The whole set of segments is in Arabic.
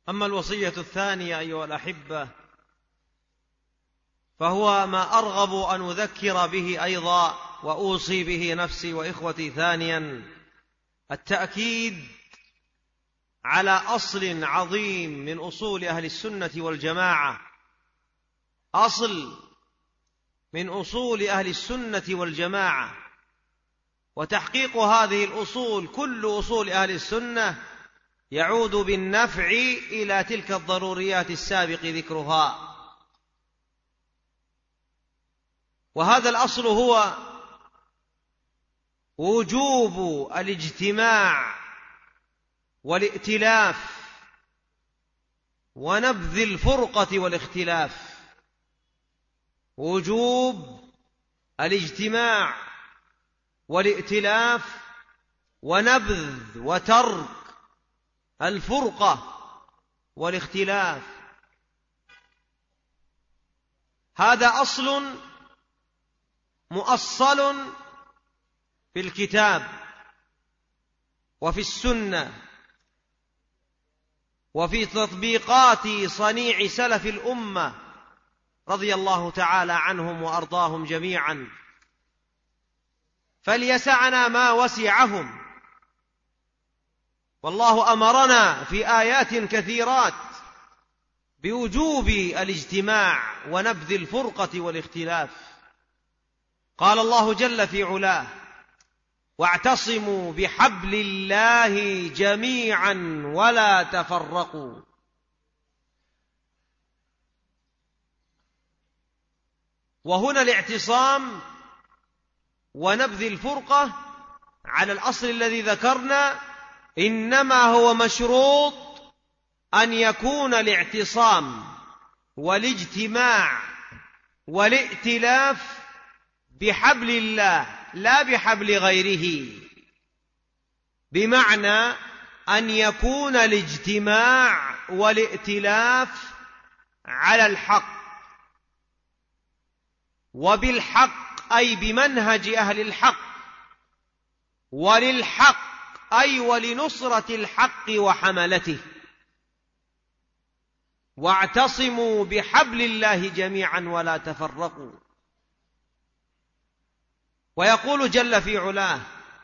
أما الوصية الثانية أيها الأحبة فهو ما أرغب أن أذكر به أيضا وأوصي به نفسي وإخوتي. ثانيا التأكيد على أصل عظيم من أصول أهل السنة والجماعة، أصل من أصول أهل السنة والجماعة، وتحقيق هذه الأصول كل أصول أهل السنة يعود بالنفع إلى تلك الضروريات السابق ذكرها. وهذا الأصل هو وجوب الاجتماع والائتلاف ونبذ الفرقة والاختلاف. وجوب الاجتماع والائتلاف ونبذ وترك الفرقة والاختلاف. هذا أصل مؤصل في الكتاب وفي السنة وفي تطبيقات صنيع سلف الأمة رضي الله تعالى عنهم وأرضاهم جميعا، فليسعنا ما وسعهم. والله أمرنا في آيات كثيرات بوجوب الاجتماع ونبذ الفرقة والاختلاف. قال الله جل في علاه: واعتصموا بحبل الله جميعا ولا تفرقوا. وهنا الاعتصام ونبذ الفرقة على الأصل الذي ذكرنا إنما هو مشروط أن يكون الاعتصام والاجتماع والائتلاف بحبل الله لا بحبل غيره، بمعنى أن يكون الاجتماع والائتلاف على الحق وبالحق أي بمنهج أهل الحق، وللحق أي ولنصرة الحق وحملته. واعتصموا بحبل الله جميعا ولا تفرقوا. ويقول جل في علاه: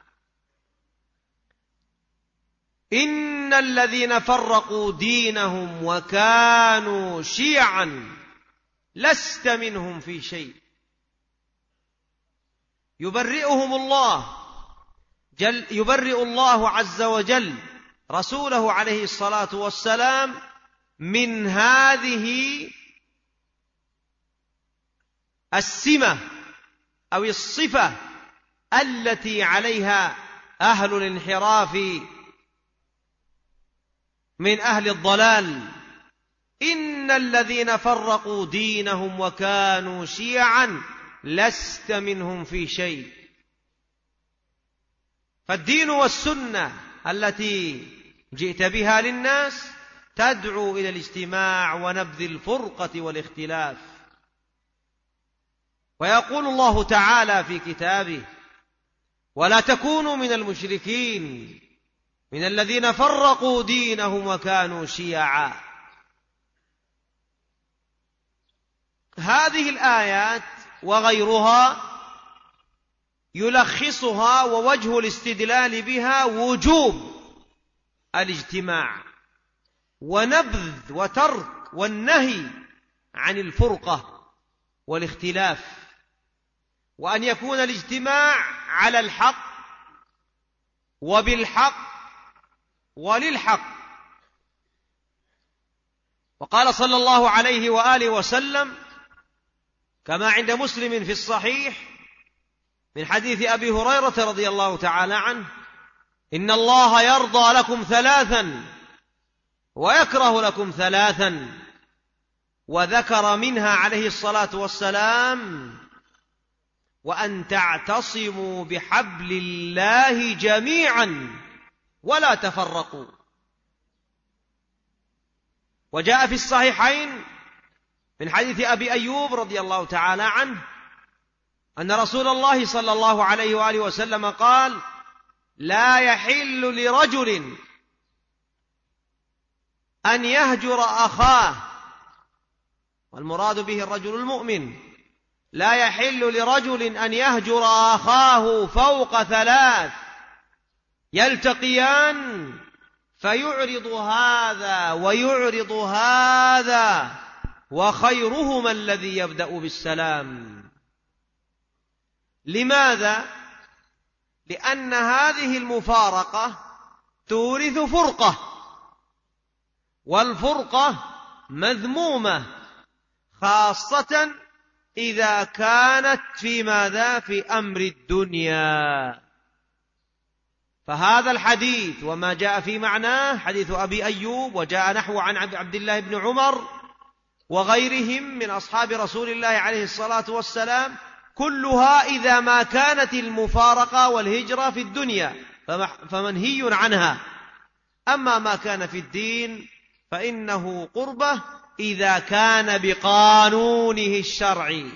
إن الذين فرقوا دينهم وكانوا شيعا لست منهم في شيء. يبرئ الله عز وجل رسوله عليه الصلاة والسلام من هذه السمة أو الصفة التي عليها أهل الانحراف من أهل الضلال. إن الذين فرقوا دينهم وكانوا شيعا لست منهم في شيء. فالدين والسنة التي جئت بها للناس تدعو إلى الاجتماع ونبذ الفرقة والاختلاف. ويقول الله تعالى في كتابه: ولا تكونوا من المشركين من الذين فرقوا دينهم وكانوا شيعا. هذه الآيات وغيرها يلخصها ووجه الاستدلال بها وجوب الاجتماع ونبذ وترك والنهي عن الفرقة والاختلاف، وأن يكون الاجتماع على الحق وبالحق وللحق. وقال صلى الله عليه وآله وسلم كما عند مسلم في الصحيح من حديث أبي هريرة رضي الله تعالى عنه: إن الله يرضى لكم ثلاثا ويكره لكم ثلاثا. وذكر منها عليه الصلاة والسلام: وأن تعتصموا بحبل الله جميعا ولا تفرقوا. وجاء في الصحيحين من حديث أبي أيوب رضي الله تعالى عنه أن رسول الله صلى الله عليه وآله وسلم قال: لا يحل لرجل أن يهجر أخاه، والمراد به الرجل المؤمن، لا يحل لرجل أن يهجر أخاه فوق 3 يلتقيان فيعرض هذا ويعرض هذا، وخيرهما الذي يبدأ بالسلام. لماذا؟ لأن هذه المفارقة تورث فرقة، والفرقة مذمومة، خاصة إذا كانت في ماذا؟ في أمر الدنيا. فهذا الحديث وما جاء في معناه حديث أبي أيوب، وجاء نحو عن عبد الله بن عمر وغيرهم من أصحاب رسول الله عليه الصلاة والسلام، كلها إذا ما كانت المفارقة والهجرة في الدنيا فمنهي عنها. أما ما كان في الدين فإنه قربة إذا كان بقانونه الشرعي،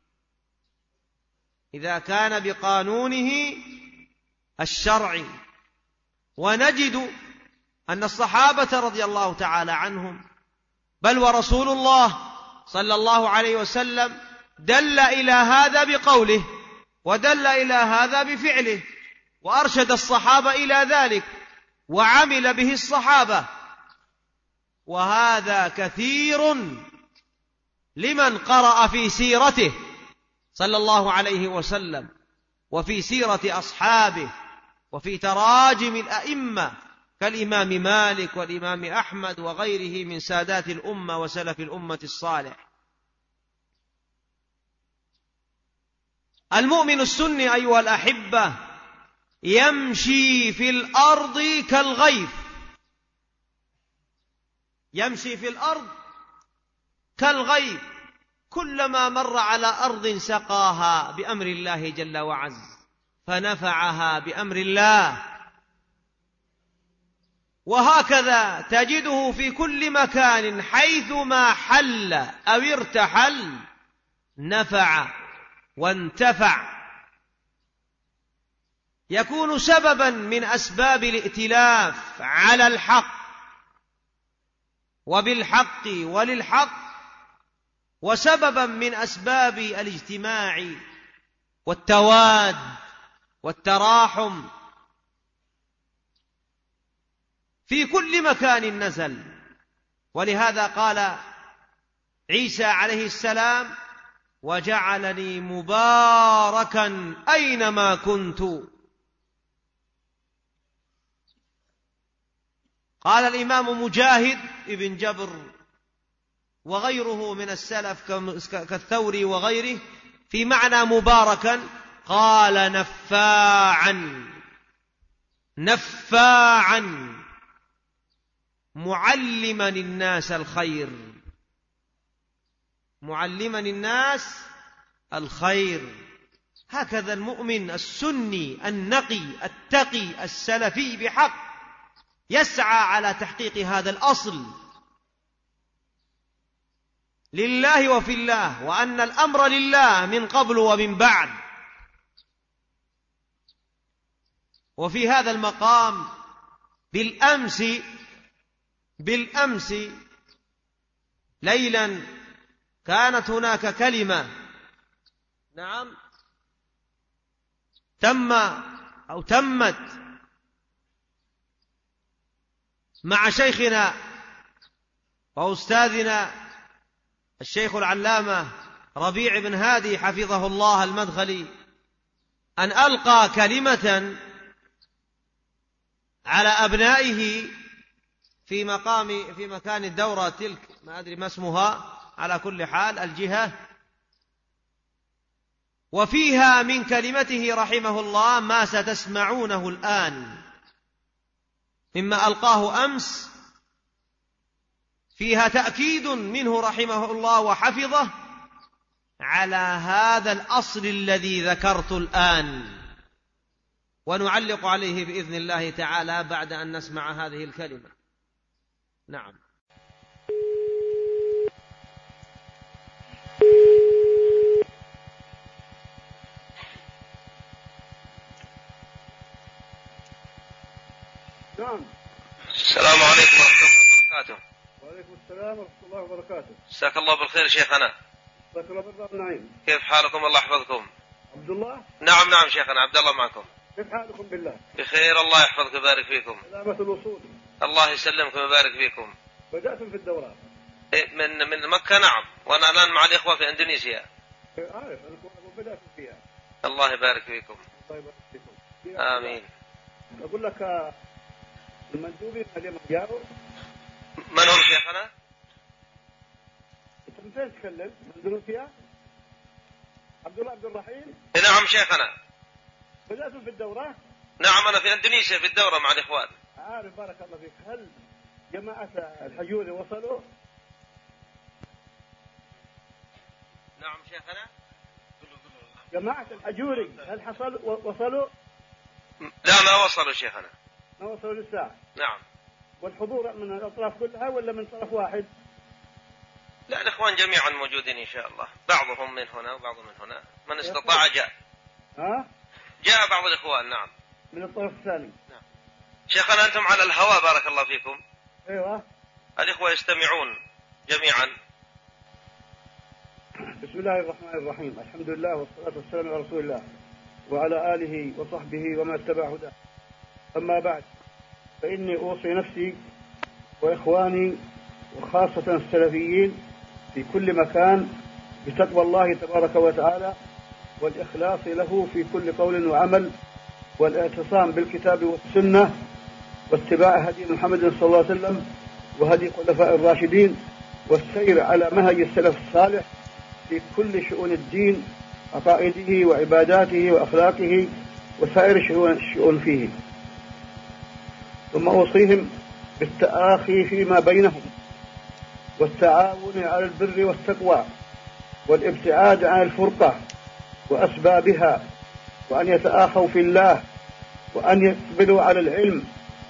إذا كان بقانونه الشرعي. ونجد أن الصحابة رضي الله تعالى عنهم، بل ورسول الله صلى الله عليه وسلم، دل إلى هذا بقوله، ودل إلى هذا بفعله، وأرشد الصحابة إلى ذلك، وعمل به الصحابة. وهذا كثير لمن قرأ في سيرته صلى الله عليه وسلم، وفي سيرة أصحابه، وفي تراجم الأئمة كالإمام مالك والإمام أحمد وغيره من سادات الأمة وسلف الأمة الصالح. المؤمن السني أيها الأحبة يمشي في الأرض كالغيث، يمشي في الأرض كالغيث، كلما مر على أرض سقاها بأمر الله جل وعز فنفعها بأمر الله. وهكذا تجده في كل مكان حيثما حل أو ارتحل نفع وانتفع، يكون سببا من أسباب الائتلاف على الحق وبالحق وللحق، وسببا من أسباب الاجتماع والتواد والتراحم في كل مكان نزل. ولهذا قال عيسى عليه السلام: وجعلني مباركا أينما كنت. قال الإمام مجاهد ابن جبر وغيره من السلف كالثوري وغيره في معنى مباركا، قال نفاعا، نفاعا معلما الناس الخير، معلما الناس الخير. هكذا المؤمن السني النقي التقي السلفي بحق يسعى على تحقيق هذا الأصل لله وفي الله، وأن الأمر لله من قبل ومن بعد. وفي هذا المقام بالأمس ليلا كانت هناك كلمة تمت مع شيخنا وأستاذنا الشيخ العلامة ربيع بن هادي حفظه الله المدخلي، أن ألقى كلمة على أبنائه في مكان الدورة تلك، ما أدري ما اسمها، على كل حال الجهة، وفيها من كلمته رحمه الله ما ستسمعونه الآن مما ألقاه أمس، فيها تأكيد منه رحمه الله وحفظه على هذا الأصل الذي ذكرت الآن، ونعلق عليه بإذن الله تعالى بعد أن نسمع هذه الكلمة. نعم. السلام عليكم ورحمة الله وبركاته. وعليكم السلام ورحمة الله وبركاته. مساك الله بالخير شيخنا. مساك الله بالخير والنعيم. كيف حالكم؟ الله يحفظكم. عبد الله. نعم شيخنا عبد الله معكم. كيف حالكم بالله؟ بخير الله يحفظك ويبارك فيكم. سلامة الوصول. الله يسلمكم ويبارك فيكم. بدأتم في الدورات؟ من مكة نعم، وأنا الآن مع الإخوة في إندونيسيا. عارف أنكم بدأتم فيها. الله يبارك فيكم. الله يبارك فيكم. آمين. أقول لك المندوبين اليوم جاءوا. من هم شيخنا؟ أنت من فين تتكلم؟ من إندونيسيا؟ عبد الله عبد الرحيم؟ نعم شيخنا. بدأتم في الدورة؟ نعم أنا في إندونيسيا في الدورة مع الإخوان. عارف بارك الله فيك. هل جماعة الحجوري وصلوا؟ نعم شيخنا. جماعة الحجوري هل وصلوا؟ لا ما وصلوا شيخنا. ما وصلوا للساعة. نعم. والحضور من الأطراف كلها ولا من طرف واحد؟ لا الإخوان جميعا موجودين إن شاء الله، بعضهم من هنا وبعضهم من هنا، من استطاع جاء. جاء بعض الإخوان نعم. من الطرف الثاني. نعم. شيخنا أنتم على الهواء بارك الله فيكم. أيوة. الإخوة يستمعون جميعا. بسم الله الرحمن الرحيم. الحمد لله والصلاة والسلام على رسول الله وعلى آله وصحبه وما اتبع هداه. أما بعد فإني أوصي نفسي وإخواني وخاصة السلفيين في كل مكان بتقوى الله تبارك وتعالى والإخلاص له في كل قول وعمل، والاعتصام بالكتاب والسنة، واتباع هدي محمد صلى الله عليه وسلم وهدي خلفاء الراشدين، والسير على منهج السلف الصالح في كل شؤون الدين، عقائده وعباداته وأخلاقه وسائر الشؤون فيه. ثم أوصيهم بالتآخي فيما بينهم، والتعاون على البر والتقوى، والابتعاد عن الفرقة وأسبابها، وأن يتآخوا في الله، وأن يقبلوا على العلم،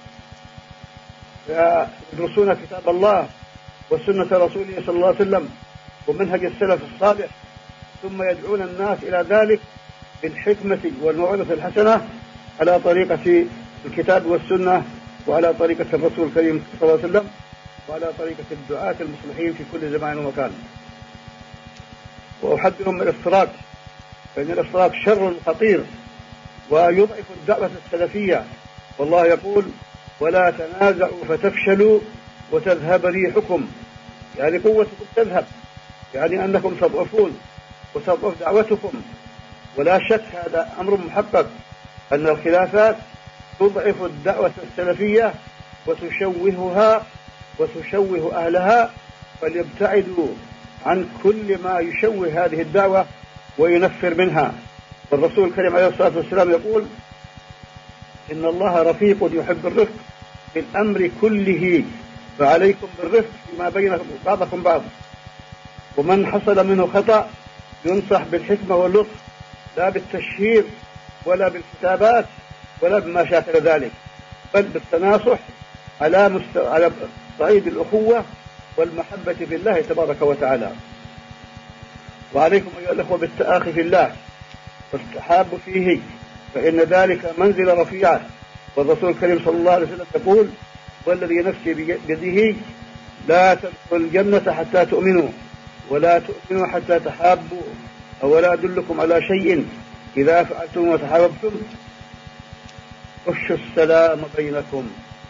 يدرسون كتاب الله وسنة رسوله صلى الله عليه وسلم ومنهج السلف الصالح، ثم يدعون الناس إلى ذلك بالحكمة والموعظة الحسنة على طريقة الكتاب والسنة وعلى طريقة الرسول الكريم صلى الله عليه وسلم وعلى طريقة الدعاة المصلحين في كل زمان ومكان. وأحذرهم من الافتراق، فإن الافتراق شر خطير ويضعف الدعوة السلفية، والله يقول ولا تنازعوا فتفشلوا وتذهب ريحكم، يعني قوتكم تذهب، يعني أنكم تضعفون وتضعف دعوتكم. ولا شك هذا أمر محقق أن الخلافات تضعف الدعوة السلفية وتشوهها وتشوه أهلها، فليبتعدوا عن كل ما يشوه هذه الدعوة وينفر منها. والرسول الكريم عليه الصلاة والسلام يقول إن الله رفيق يحب الرفق في الأمر كله، فعليكم بالرفق فيما بين بعضكم بعض. ومن حصل منه خطأ ينصح بالحكمة واللطف، لا بالتشهير ولا بالكتابات ولا بما شاكل ذلك، بل بالتناصح على صعيد الأخوة والمحبة في الله تبارك وتعالى. وعليكم أيها الأخوة بالتآخي في الله والتحاب فيه، فإن ذلك منزل رفيعة. والرسول الكريم صلى الله عليه وسلم يقول والذي نفسي بيده لا تدخل الجنة حتى تؤمنوا ولا تؤمنوا حتى تحابوا، أولا أدلكم على شيء إذا فعلتم وتحاببتم أفشوا السلام بينكم،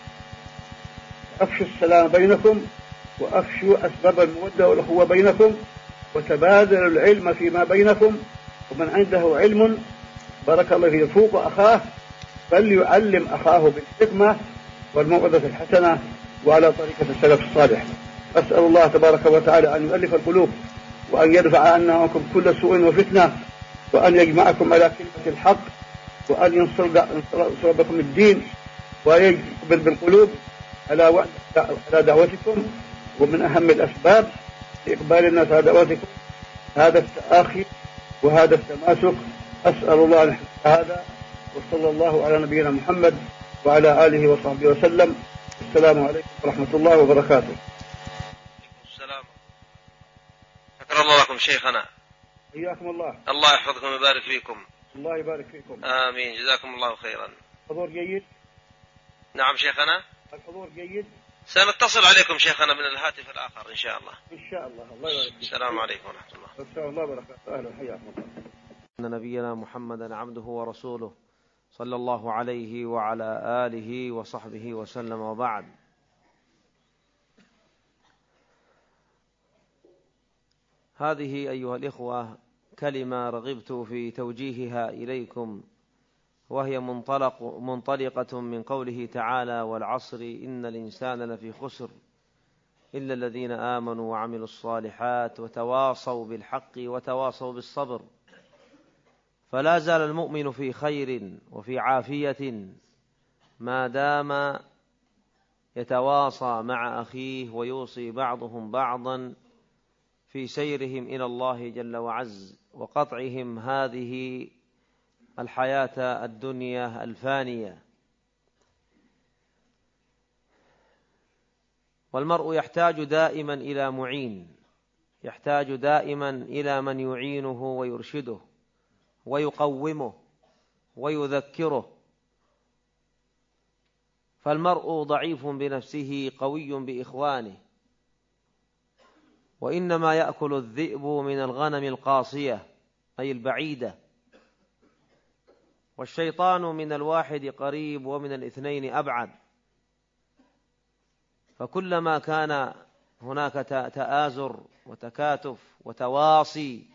أفشوا السلام بينكم وأفشوا أسباب المودة والأخوة بينكم، وتبادلوا العلم فيما بينكم، ومن عنده علم بارك الله فيه يفوق أخاه فليعلم أخاه بالحكمة والموعظة الحسنة وعلى طريقة السلف الصالح. أسأل الله تبارك وتعالى أن يؤلف القلوب، وأن يدفع عنا عنكم كل سوء وفتنة، وأن يجمعكم على كلمة الحق، وأن ينصر بكم الدين، ويقبل بالقلوب على دعوتكم. ومن أهم الأسباب لإقبال الناس على دعوتكم هذا التآخي وهذا التماسك. أسأل الله أن يحفظ هذا، وصلى الله على نبينا محمد وعلى آله وصحبه وسلم. السلام عليكم ورحمة الله وبركاته. السلام. شكر الله لكم شيخنا. حياكم الله. الله يحفظكم ويبارك فيكم. الله يبارك فيكم. آمين. جزاكم الله خيرا. الحضور جيد؟ نعم شيخنا. الحضور جيد؟ سنتصل عليكم شيخنا من الهاتف الآخر إن شاء الله. إن شاء الله. الله يبارك فيك. السلام عليكم ورحمة الله. إن شاء الله وبركاته. أهلا حياكم الله. أن نبينا محمدا عبده ورسوله صلى الله عليه وعلى آله وصحبه وسلم، وبعد. هذه أيها الإخوة كلمة رغبت في توجيهها إليكم، وهي منطلقة من قوله تعالى: والعصر إن الإنسان لفي خسر إلا الذين آمنوا وعملوا الصالحات وتواصوا بالحق وتواصوا بالصبر. فلا زال المؤمن في خير وفي عافية ما دام يتواصى مع أخيه ويوصي بعضهم بعضا في سيرهم إلى الله جل وعز وقطعهم هذه الحياة الدنيا الفانية. والمرء يحتاج دائما إلى معين، يحتاج دائما إلى من يعينه ويرشده ويقومه ويذكره. فالمرء ضعيف بنفسه قوي بإخوانه، وإنما يأكل الذئب من الغنم القاصية أي البعيدة، والشيطان من الواحد قريب ومن الاثنين أبعد. فكلما كان هناك تآزر وتكاتف وتواصي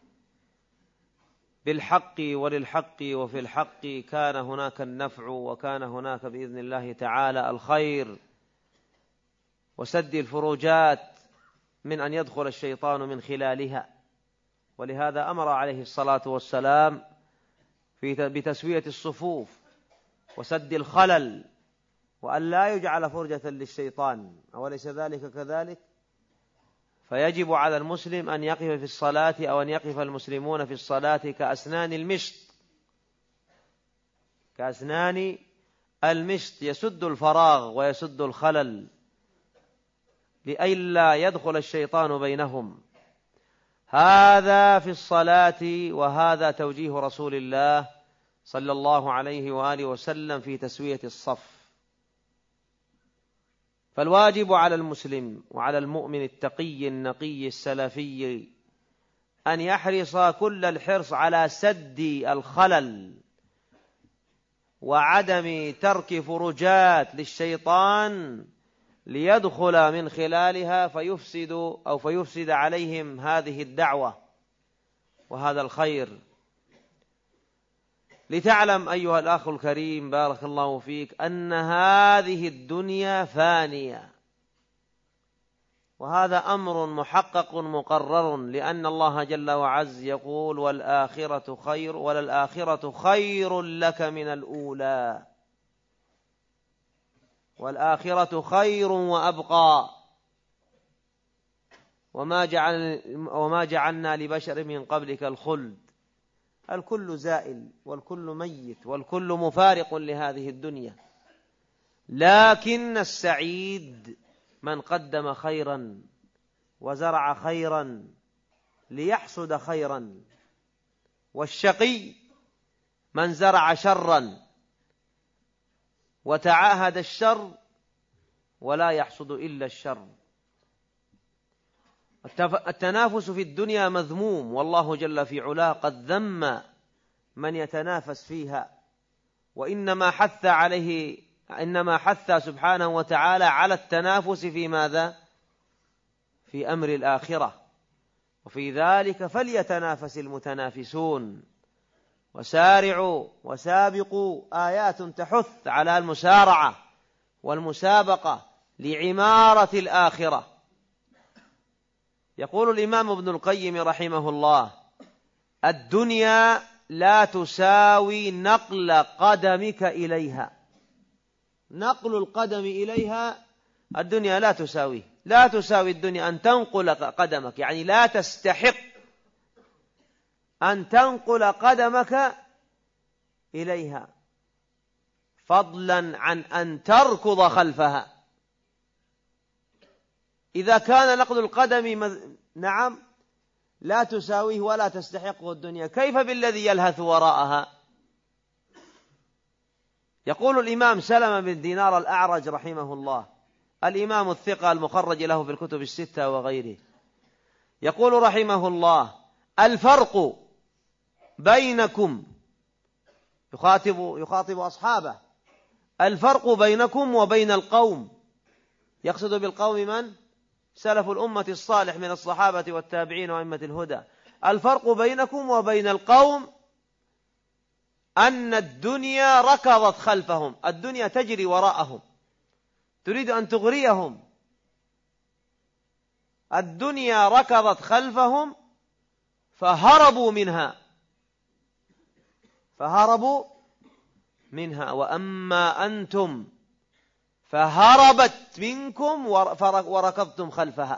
بالحق وللحق وفي الحق كان هناك النفع، وكان هناك بإذن الله تعالى الخير وسد الفروجات من أن يدخل الشيطان من خلالها. ولهذا أمر عليه الصلاة والسلام بتسوية الصفوف وسد الخلل، وأن لا يجعل فرجة للشيطان، أوليس ذلك كذلك؟ فيجب على المسلم أن يقف في الصلاة، أو أن يقف المسلمون في الصلاة كأسنان المشط، كأسنان المشط، يسد الفراغ ويسد الخلل لئلا يدخل الشيطان بينهم. هذا في الصلاة، وهذا توجيه رسول الله صلى الله عليه وآله وسلم في تسوية الصف. فالواجب على المسلم وعلى المؤمن التقي النقي السلفي أن يحرص كل الحرص على سد الخلل وعدم ترك فرجات للشيطان ليدخل من خلالها فيفسد عليهم هذه الدعوة وهذا الخير. لتعلم أيها الأخ الكريم بارك الله فيك أن هذه الدنيا فانية، وهذا أمر محقق مقرر، لأن الله جل وعز يقول: والآخرة خير، وللآخرة خير لك من الأولى، والآخرة خير وأبقى، وما جعلنا لبشر من قبلك الخلد. الكل زائل والكل ميت والكل مفارق لهذه الدنيا، لكن السعيد من قدم خيرا وزرع خيرا ليحصد خيرا، والشقي من زرع شرا وتعاهد الشر ولا يحصد إلا الشر. التنافس في الدنيا مذموم، والله جل في علاه قد ذم من يتنافس فيها، وإنما حث سبحانه وتعالى على التنافس في ماذا؟ في أمر الآخرة، وفي ذلك فليتنافس المتنافسون. وسارعوا وسابقوا آيات تحث على المسارعة والمسابقة لعمارة الآخرة. يقول الإمام ابن القيم رحمه الله: الدنيا لا تساوي نقل قدمك إليها. نقل القدم إليها الدنيا لا تساوي الدنيا أن تنقل قدمك، يعني لا تستحق أن تنقل قدمك إليها، فضلا عن أن تركض خلفها. إذا كان نقل القدم نعم لا تساويه ولا تستحقه الدنيا، كيف بالذي يلهث وراءها؟ يقول الإمام سلمة بن دينار الأعرج رحمه الله: الإمام الثقة المخرج له في الكتب الستة وغيره، يقول رحمه الله: الفرق بينكم، يخاطب أصحابه، الفرق بينكم وبين القوم، يقصد بالقوم من؟ سلف الأمة الصالح من الصحابة والتابعين وأئمة الهدى. الفرق بينكم وبين القوم أن الدنيا ركضت خلفهم، الدنيا تجري وراءهم، تريد أن تغريهم. الدنيا ركضت خلفهم فهربوا منها وأما أنتم فهربت منكم وركضتم خلفها.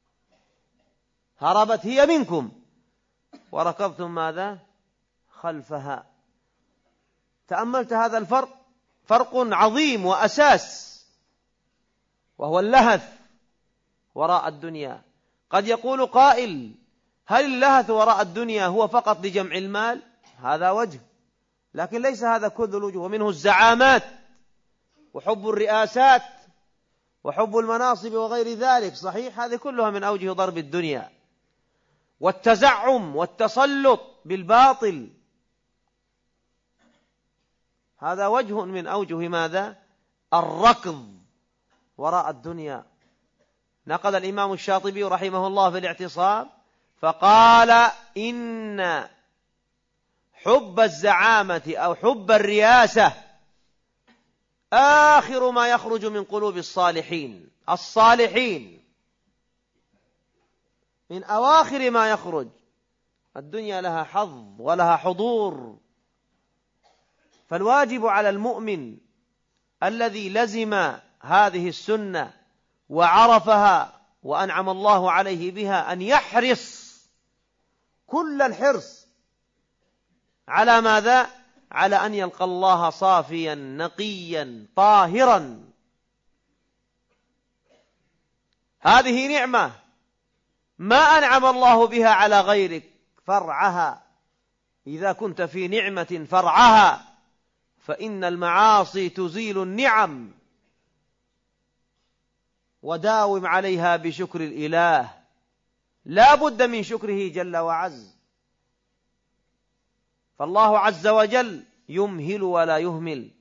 هربت هي منكم وركضتم ماذا؟ خلفها. تأملت هذا الفرق؟ فرق عظيم وأساس، وهو اللهث وراء الدنيا. قد يقول قائل: هل اللهث وراء الدنيا هو فقط لجمع المال؟ هذا وجه، لكن ليس هذا كل الوجه، ومنه الزعامات وحب الرئاسات وحب المناصب وغير ذلك. صحيح، هذه كلها من أوجه ضرب الدنيا، والتزعم والتسلط بالباطل، هذا وجه من أوجه ماذا؟ الركض وراء الدنيا. نقل الإمام الشاطبي رحمه الله في الاعتصام فقال: إن حب الزعامة أو حب الرياسة آخر ما يخرج من قلوب الصالحين. الصالحين من أواخر ما يخرج. الدنيا لها حظ ولها حضور، فالواجب على المؤمن الذي لزم هذه السنة وعرفها وأنعم الله عليه بها أن يحرص كل الحرص على ماذا؟ على أن يلقى الله صافيا نقيا طاهرا. هذه نعمة ما أنعم الله بها على غيرك، فرعها. إذا كنت في نعمة فرعها، فإن المعاصي تزيل النعم، وداوم عليها بشكر الإله، لا بد من شكره جل وعز. فالله عز وجل يمهل ولا يهمل.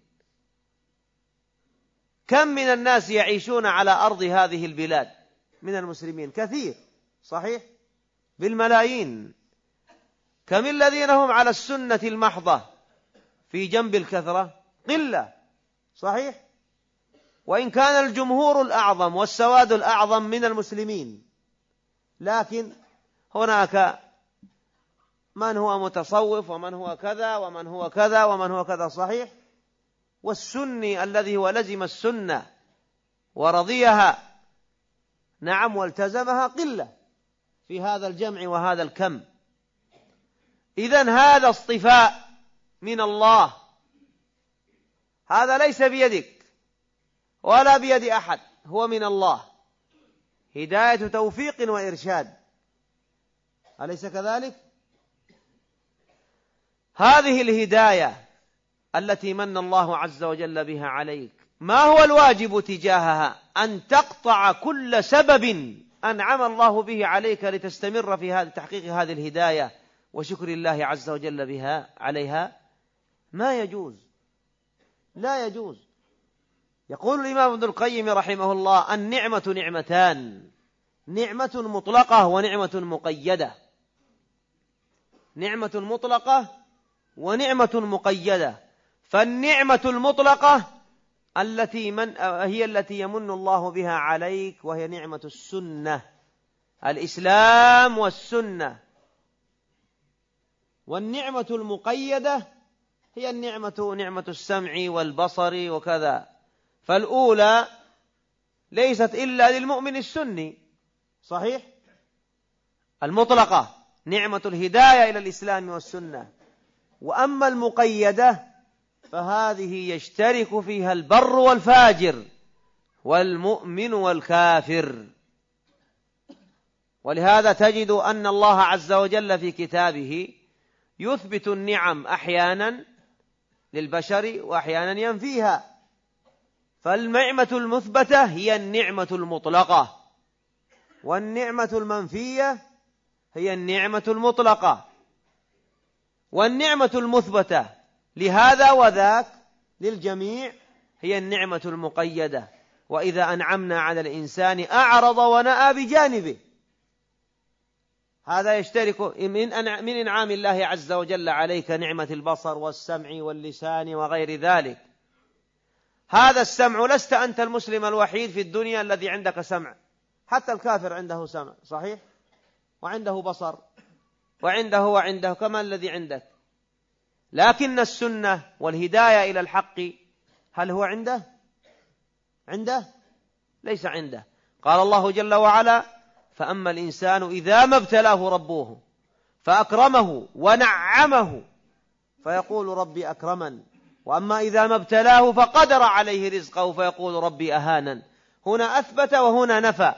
كم من الناس يعيشون على أرض هذه البلاد من المسلمين؟ كثير، صحيح، بالملايين. كم الذين هم على السنة المحضة في جنب الكثرة؟ قلة، صحيح، وإن كان الجمهور الأعظم والسواد الأعظم من المسلمين، لكن هناك من هو متصوف ومن هو كذا ومن هو كذا ومن هو كذا، صحيح. والسني الذي هو لزم السنة ورضيها، نعم، والتزمها، قلة في هذا الجمع وهذا الكم. إذن هذا اصطفاء من الله، هذا ليس بيدك ولا بيد أحد، هو من الله، هداية توفيق وإرشاد، أليس كذلك؟ هذه الهداية التي من الله عز وجل بها عليك، ما هو الواجب تجاهها؟ أن تقطع كل سبب أنعم الله به عليك لتستمر في تحقيق هذه الهداية وشكر الله عز وجل بها عليها. ما يجوز، لا يجوز. يقول الإمام ابن القيم رحمه الله: النعمة نعمتان، نعمة مطلقة ونعمة مقيدة. نعمة مطلقة ونعمة مقيدة. فالنعمة المطلقة هي التي يمن الله بها عليك، وهي نعمة السنة، الإسلام والسنة. والنعمة المقيدة هي نعمة السمع والبصر وكذا. فالأولى ليست إلا للمؤمن السني، صحيح، المطلقة، نعمة الهداية إلى الإسلام والسنة. وأما المقيدة فهذه يشترك فيها البر والفاجر والمؤمن والكافر. ولهذا تجد أن الله عز وجل في كتابه يثبت النعم أحيانا للبشر وأحيانا ينفيها. فالنعمة المثبتة هي النعمة المطلقة، والنعمة المنفية هي النعمة المطلقة. والنعمة المثبتة لهذا وذاك للجميع هي النعمة المقيدة، وإذا أنعمنا على الإنسان أعرض ونأى بجانبه. هذا يشترك من إنعام الله عز وجل عليك نعمة البصر والسمع واللسان وغير ذلك. هذا السمع، لست أنت المسلم الوحيد في الدنيا الذي عندك سمع، حتى الكافر عنده سمع صحيح، وعنده بصر، وعنده كما الذي عندك. لكن السنة والهداية إلى الحق هل هو عنده؟ ليس عنده. قال الله جل وعلا: فأما الإنسان إذا ما ابتلاه ربه فأكرمه ونعمه فيقول ربي أكرمن، وأما إذا ما ابتلاه فقدر عليه رزقه فيقول ربي أهانن. هنا أثبت وهنا نفى،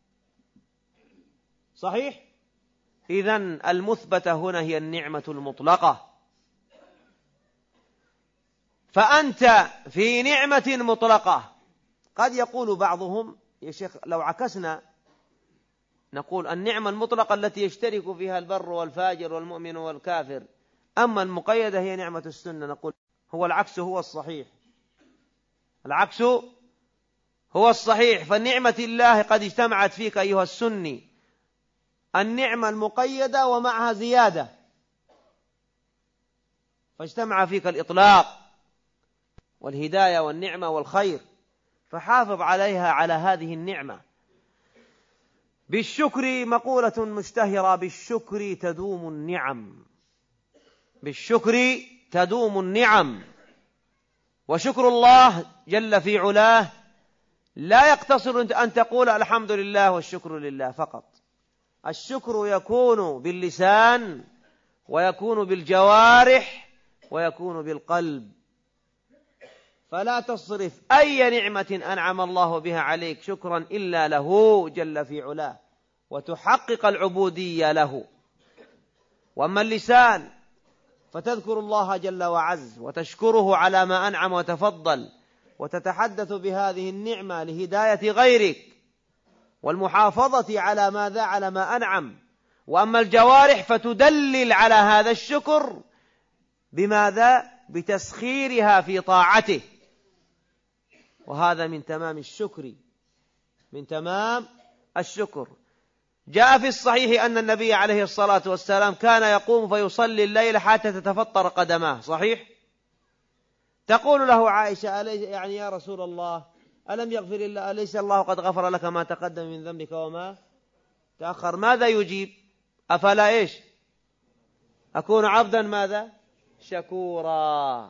صحيح؟ إذن المثبتة هنا هي النعمة المطلقة. فأنت في نعمة مطلقة. قد يقول بعضهم: يا شيخ لو عكسنا نقول النعمة المطلقة التي يشترك فيها البر والفاجر والمؤمن والكافر، أما المقيدة هي نعمة السنة. نقول هو العكس هو الصحيح، العكس هو الصحيح. فالنعمة الله قد اجتمعت فيك أيها السني النعمة المقيدة ومعها زيادة، فاجتمع فيك الإطلاق والهداية والنعمة والخير، فحافظ عليها، على هذه النعمة. بالشكر مقولة مشتهرة: بالشكر تدوم النعم، بالشكر تدوم النعم. وشكر الله جل في علاه لا يقتصر أن تقول الحمد لله والشكر لله فقط. الشكر يكون باللسان، ويكون بالجوارح، ويكون بالقلب. فلا تصرف أي نعمة أنعم الله بها عليك شكرا إلا له جل في علاه، وتحقق العبودية له. وأما اللسان فتذكر الله جل وعز وتشكره على ما أنعم وتفضل، وتتحدث بهذه النعمة لهداية غيرك والمحافظة على ماذا؟ على ما أنعم. وأما الجوارح فتدلل على هذا الشكر بماذا؟ بتسخيرها في طاعته. وهذا من تمام الشكر، من تمام الشكر. جاء في الصحيح أن النبي عليه الصلاة والسلام كان يقوم فيصلي الليل حتى تتفطر قدماه، صحيح؟ تقول له عائشة: يعني يا رسول الله ألم يغفر الله؟ أليس الله قد غفر لك ما تقدم من ذنبك وما تأخر؟ ماذا يجيب؟ أفلا إيش أكون عبدا ماذا؟ شكورا.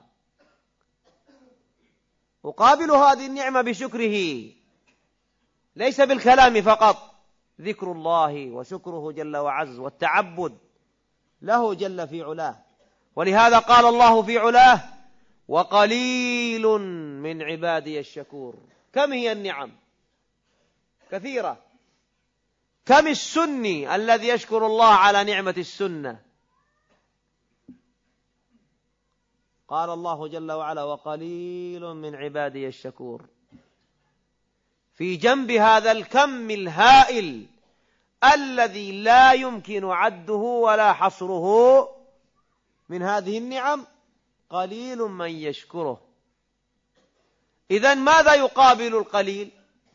أقابل هذه النعمة بشكره، ليس بالكلام فقط، ذكر الله وشكره جل وعز والتعبد له جل في علاه. ولهذا قال الله في علاه: وقليل من عبادي الشكور. كم هي النعم؟ كثيرة. كم السني الذي يشكر الله على نعمة السنة؟ قال الله جل وعلا: وقليل من عبادي الشكور. في جنب هذا الكم الهائل الذي لا يمكن عده ولا حصره من هذه النعم، قليل من يشكره. إذن ماذا يقابل القليل؟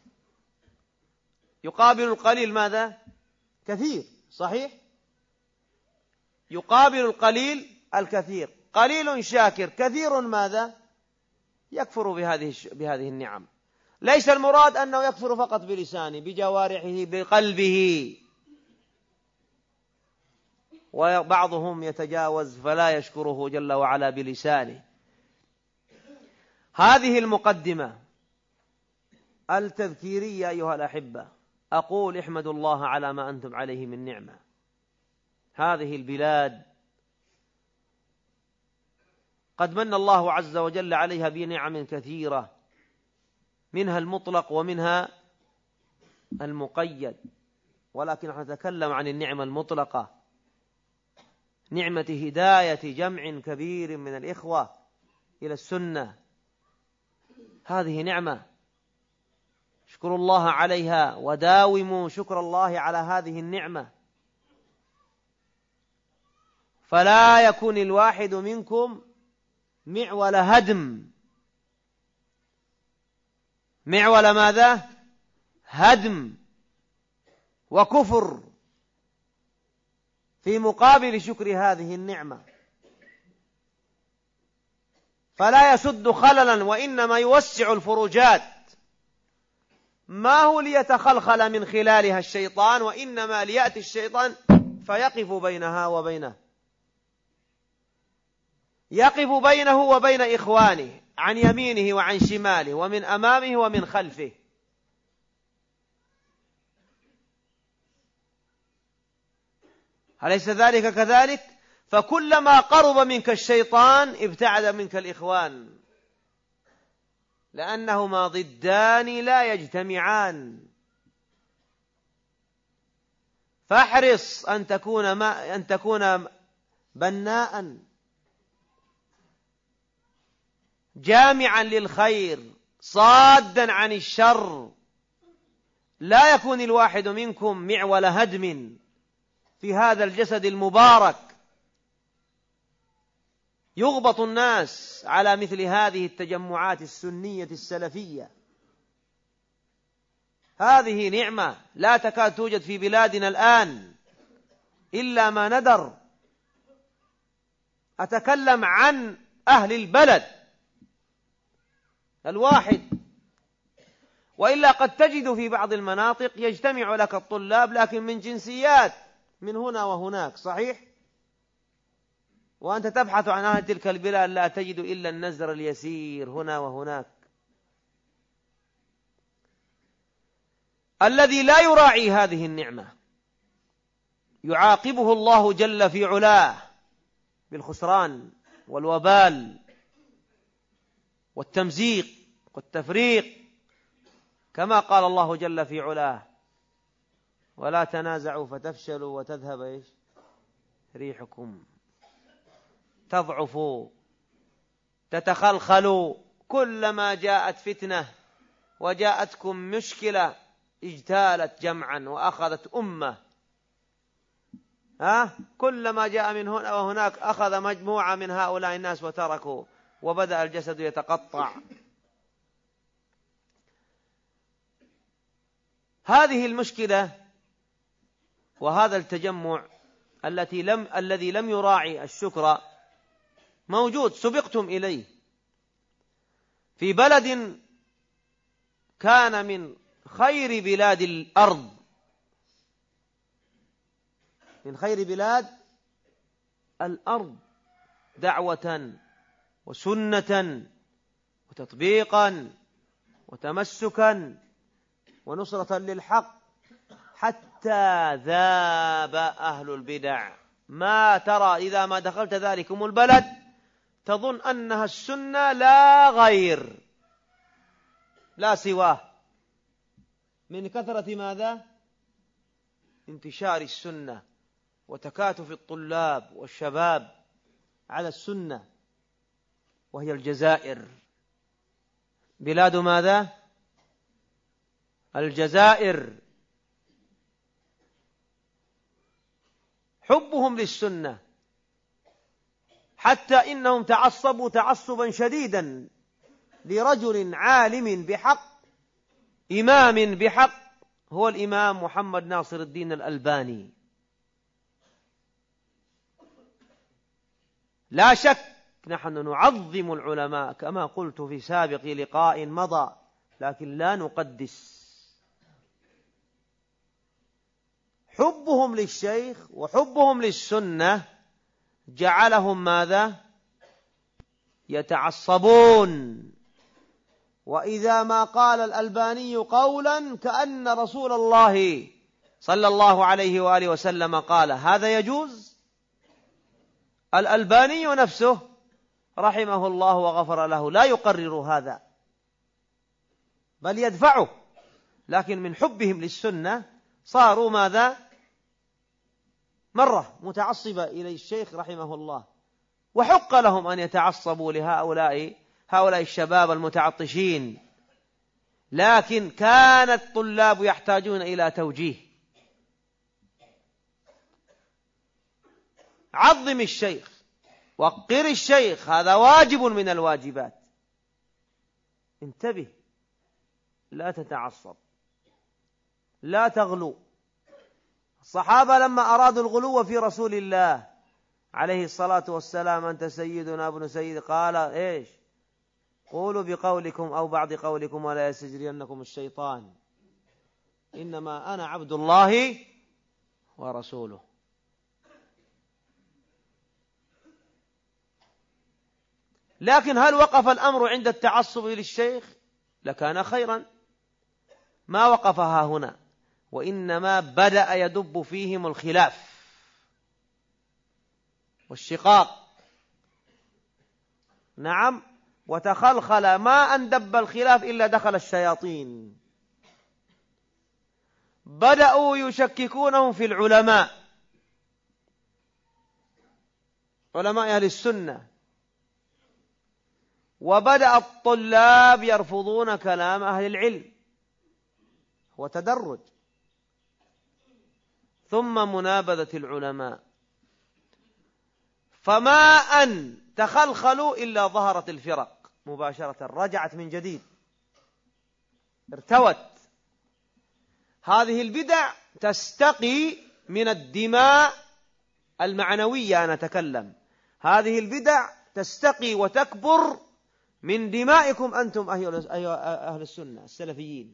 يقابل القليل ماذا؟ كثير، صحيح؟ يقابل القليل الكثير. قليل شاكر، كثير ماذا؟ يكفر بهذه النعم. ليس المراد أنه يكفر فقط بلسانه، بجوارحه، بقلبه. وبعضهم يتجاوز فلا يشكره جل وعلا بلسانه. هذه المقدمة التذكيرية أيها الأحبة، أقول احمدوا الله على ما أنتم عليه من نعمة. هذه البلاد قد من الله عز وجل عليها بنعم كثيرة، منها المطلق ومنها المقيد، ولكن نحن نتكلم عن النعمة المطلقة، نعمة هداية جمع كبير من الإخوة إلى السنة. هذه نعمة اشكروا الله عليها وداوموا شكر الله على هذه النعمة، فلا يكون الواحد منكم معول هدم. معول ماذا؟ هدم وكفر في مقابل شكر هذه النعمة، فلا يسد خللا وإنما يوسع الفروجات، ما هو ليتخلخل من خلالها الشيطان، وإنما ليأتي الشيطان فيقف بينها وبينه، يقف بينه وبين إخوانه عن يمينه وعن شماله ومن أمامه ومن خلفه. أليس ذلك كذلك؟ فكلما قرب منك الشيطان ابتعد منك الإخوان، لأنهما ضدان لا يجتمعان. فاحرص أن تكون بناء جامعا للخير صادا عن الشر. لا يكون الواحد منكم معول هدم في هذا الجسد المبارك. يغبط الناس على مثل هذه التجمعات السنية السلفية. هذه نعمة لا تكاد توجد في بلادنا الآن إلا ما ندر. أتكلم عن أهل البلد الواحد، وإلا قد تجد في بعض المناطق يجتمع لك الطلاب لكن من جنسيات من هنا وهناك، صحيح؟ وأنت تبحث عن أهل تلك البلاد لا تجد إلا النزر اليسير هنا وهناك. الذي لا يراعي هذه النعمة يعاقبه الله جل في علاه بالخسران والوبال والتمزيق والتفريق، كما قال الله جل في علاه: ولا تنازعوا فتفشلوا وتذهب ريحكم. تضعفوا تتخلخلوا، كلما جاءت فتنة وجاءتكم مشكلة اجتالت جمعا وأخذت أمة. كلما جاء من هنا وهناك أخذ مجموعة من هؤلاء الناس وتركوا، وبدأ الجسد يتقطع. هذه المشكلة وهذا التجمع الذي لم يراعي الشكر موجود، سبقتم إليه في بلد كان من خير بلاد الأرض، من خير بلاد الأرض دعوة وسنة وتطبيقا وتمسكا ونصرة للحق، حتى ذاب أهل البدع. ما ترى إذا ما دخلت ذلكم البلد تظن أنها السنة لا غير، لا سواه، من كثرة ماذا؟ انتشار السنة وتكاتف الطلاب والشباب على السنة. وهي الجزائر، بلاد ماذا؟ الجزائر. حبهم للسنة حتى إنهم تعصبوا تعصبا شديدا لرجل عالم بحق، إمام بحق، هو الإمام محمد ناصر الدين الألباني. لا شك نحن نعظم العلماء كما قلت في سابق لقاء مضى، لكن لا نقدس. حبهم للشيخ وحبهم للسنة جعلهم ماذا؟ يتعصبون. وإذا ما قال الألباني قولا كأن رسول الله صلى الله عليه وآله وسلم قال هذا يجوز، الألباني نفسه رحمه الله وغفر له لا يقرر هذا بل يدفعه، لكن من حبهم للسنة صاروا ماذا؟ مرة متعصبة إلى الشيخ رحمه الله. وحق لهم أن يتعصبوا لهؤلاء الشباب المتعطشين لكن كان الطلاب يحتاجون إلى توجيه. عظم الشيخ، وقر الشيخ، هذا واجب من الواجبات. انتبه، لا تتعصب، لا تغلو. الصحابة لما أرادوا الغلو في رسول الله عليه الصلاة والسلام: أنت سيدنا ابن سيد، قال إيش؟ قولوا بقولكم أو بعض قولكم ولا يستجرينكم الشيطان، إنما أنا عبد الله ورسوله. لكن هل وقف الأمر عند التعصب للشيخ؟ لكان خيرا. ما وقفها هنا، وإنما بدأ يدب فيهم الخلاف والشقاق. نعم، وتخلخل، ما أن دب الخلاف إلا دخل الشياطين. بدأوا يشككونهم في العلماء، علماء أهل السنة، وبدأ الطلاب يرفضون كلام أهل العلم، وتدرج، ثم منابذة العلماء. فما أن تخلخلوا إلا ظهرت الفرق مباشرة، رجعت من جديد، ارتوت. هذه البدع تستقي من الدماء المعنوية، أنا أتكلم، هذه البدع تستقي وتكبر من دمائكم أنتم أهل السنة السلفيين.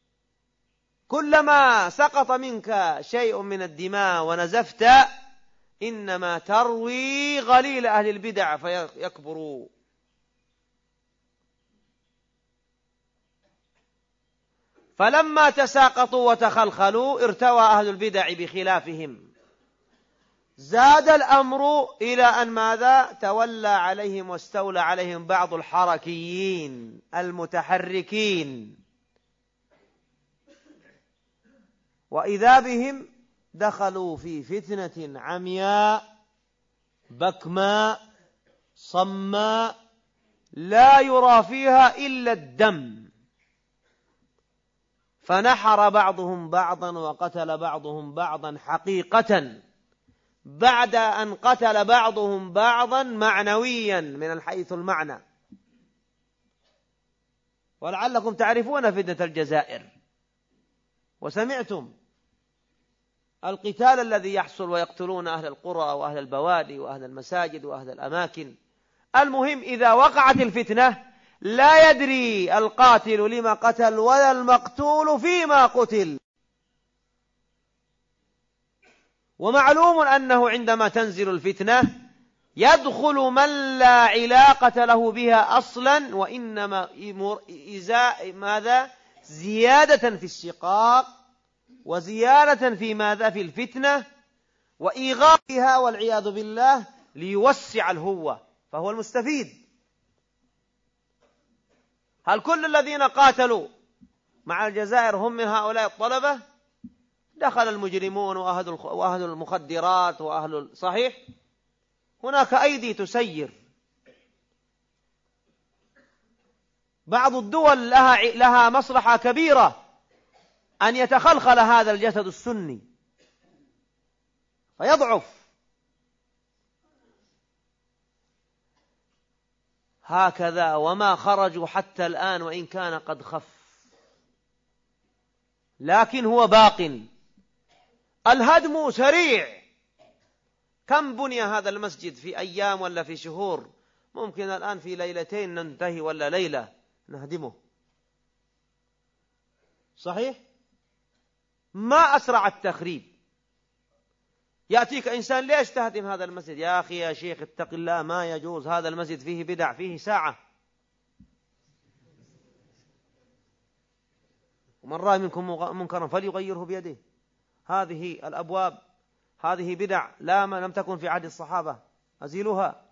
كلما سقط منك شيء من الدماء ونزفت، إنما تروي غليل أهل البدع فيكبروا. فلما تساقطوا وتخلخلوا ارتوى أهل البدع بخلافهم، زاد الأمر إلى أن ماذا؟ تولى عليهم واستولى عليهم بعض الحركيين المتحركين، وإذا بهم دخلوا في فتنة عمياء بكماء صماء لا يرى فيها إلا الدم، فنحر بعضهم بعضا وقتل بعضهم بعضا حقيقة، بعد أن قتل بعضهم بعضا معنويا من حيث المعنى. ولعلكم تعرفون فتنة الجزائر، وسمعتم القتال الذي يحصل، ويقتلون أهل القرى وأهل البوادي وأهل المساجد وأهل الأماكن. المهم إذا وقعت الفتنة لا يدري القاتل لما قتل ولا المقتول فيما قتل. ومعلوم أنه عندما تنزل الفتنة يدخل من لا علاقة له بها أصلا، وإنما ماذا؟ زيادة في الشقاق، وزيادة في ماذا؟ في الفتنة، وإيغاظها والعياذ بالله ليوسع الهوة، فهو المستفيد. هل كل الذين قاتلوا مع الجزائر هم من هؤلاء الطلبة؟ دخل المجرمون وأهل المخدرات وأهل صحيح، هناك أيدي تسير. بعض الدول لها مصلحة كبيرة أن يتخلخل هذا الجسد السني فيضعف. هكذا وما خرجوا حتى الآن، وإن كان قد خف، لكن هو باق. الهدم سريع. كم بني هذا المسجد في أيام ولا في شهور؟ ممكن الآن في ليلتين ننتهي ولا ليلة نهدمه. صحيح؟ ما أسرع التخريب. يأتيك إنسان: ليش تهدم هذا المسجد؟ يا أخي يا شيخ اتق الله، ما يجوز، هذا المسجد فيه بدع، فيه ساعة. ومن رأى منكم منكرا فليغيره بيده. هذه الأبواب، هذه بدع لم تكن في عهد الصحابة، أزيلوها.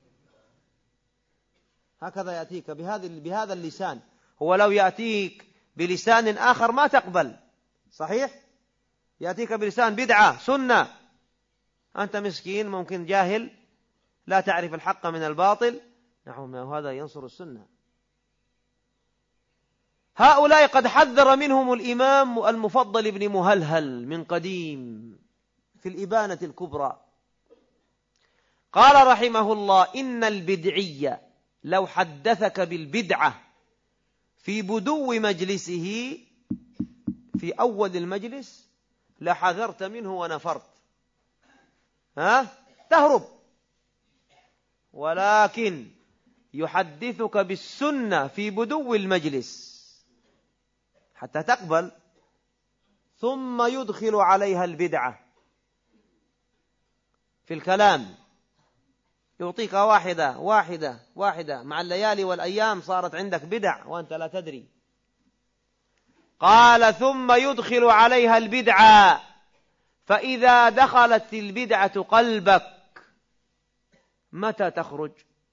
هكذا يأتيك بهذا اللسان. هو لو يأتيك بلسان آخر ما تقبل. صحيح؟ يأتيك بلسان بدعة سنة، أنت مسكين ممكن جاهل لا تعرف الحق من الباطل. نعم، هذا ينصر السنة. هؤلاء قد حذر منهم الإمام المفضل بن مهلهل من قديم في الإبانة الكبرى، قال رحمه الله: إن البدعي لو حدثك بالبدعة في بدو مجلسه في أول المجلس لحذرت منه ونفرت، تهرب، ولكن يحدثك بالسنة في بدو المجلس حتى تقبل، ثم يدخل عليها البدعة في الكلام، يعطيك واحدة واحدة واحدة، مع الليالي والأيام صارت عندك بدع وأنت لا تدري. قال: ثم يدخل عليها البدعة، فإذا دخلت البدعة قلبك متى تخرج؟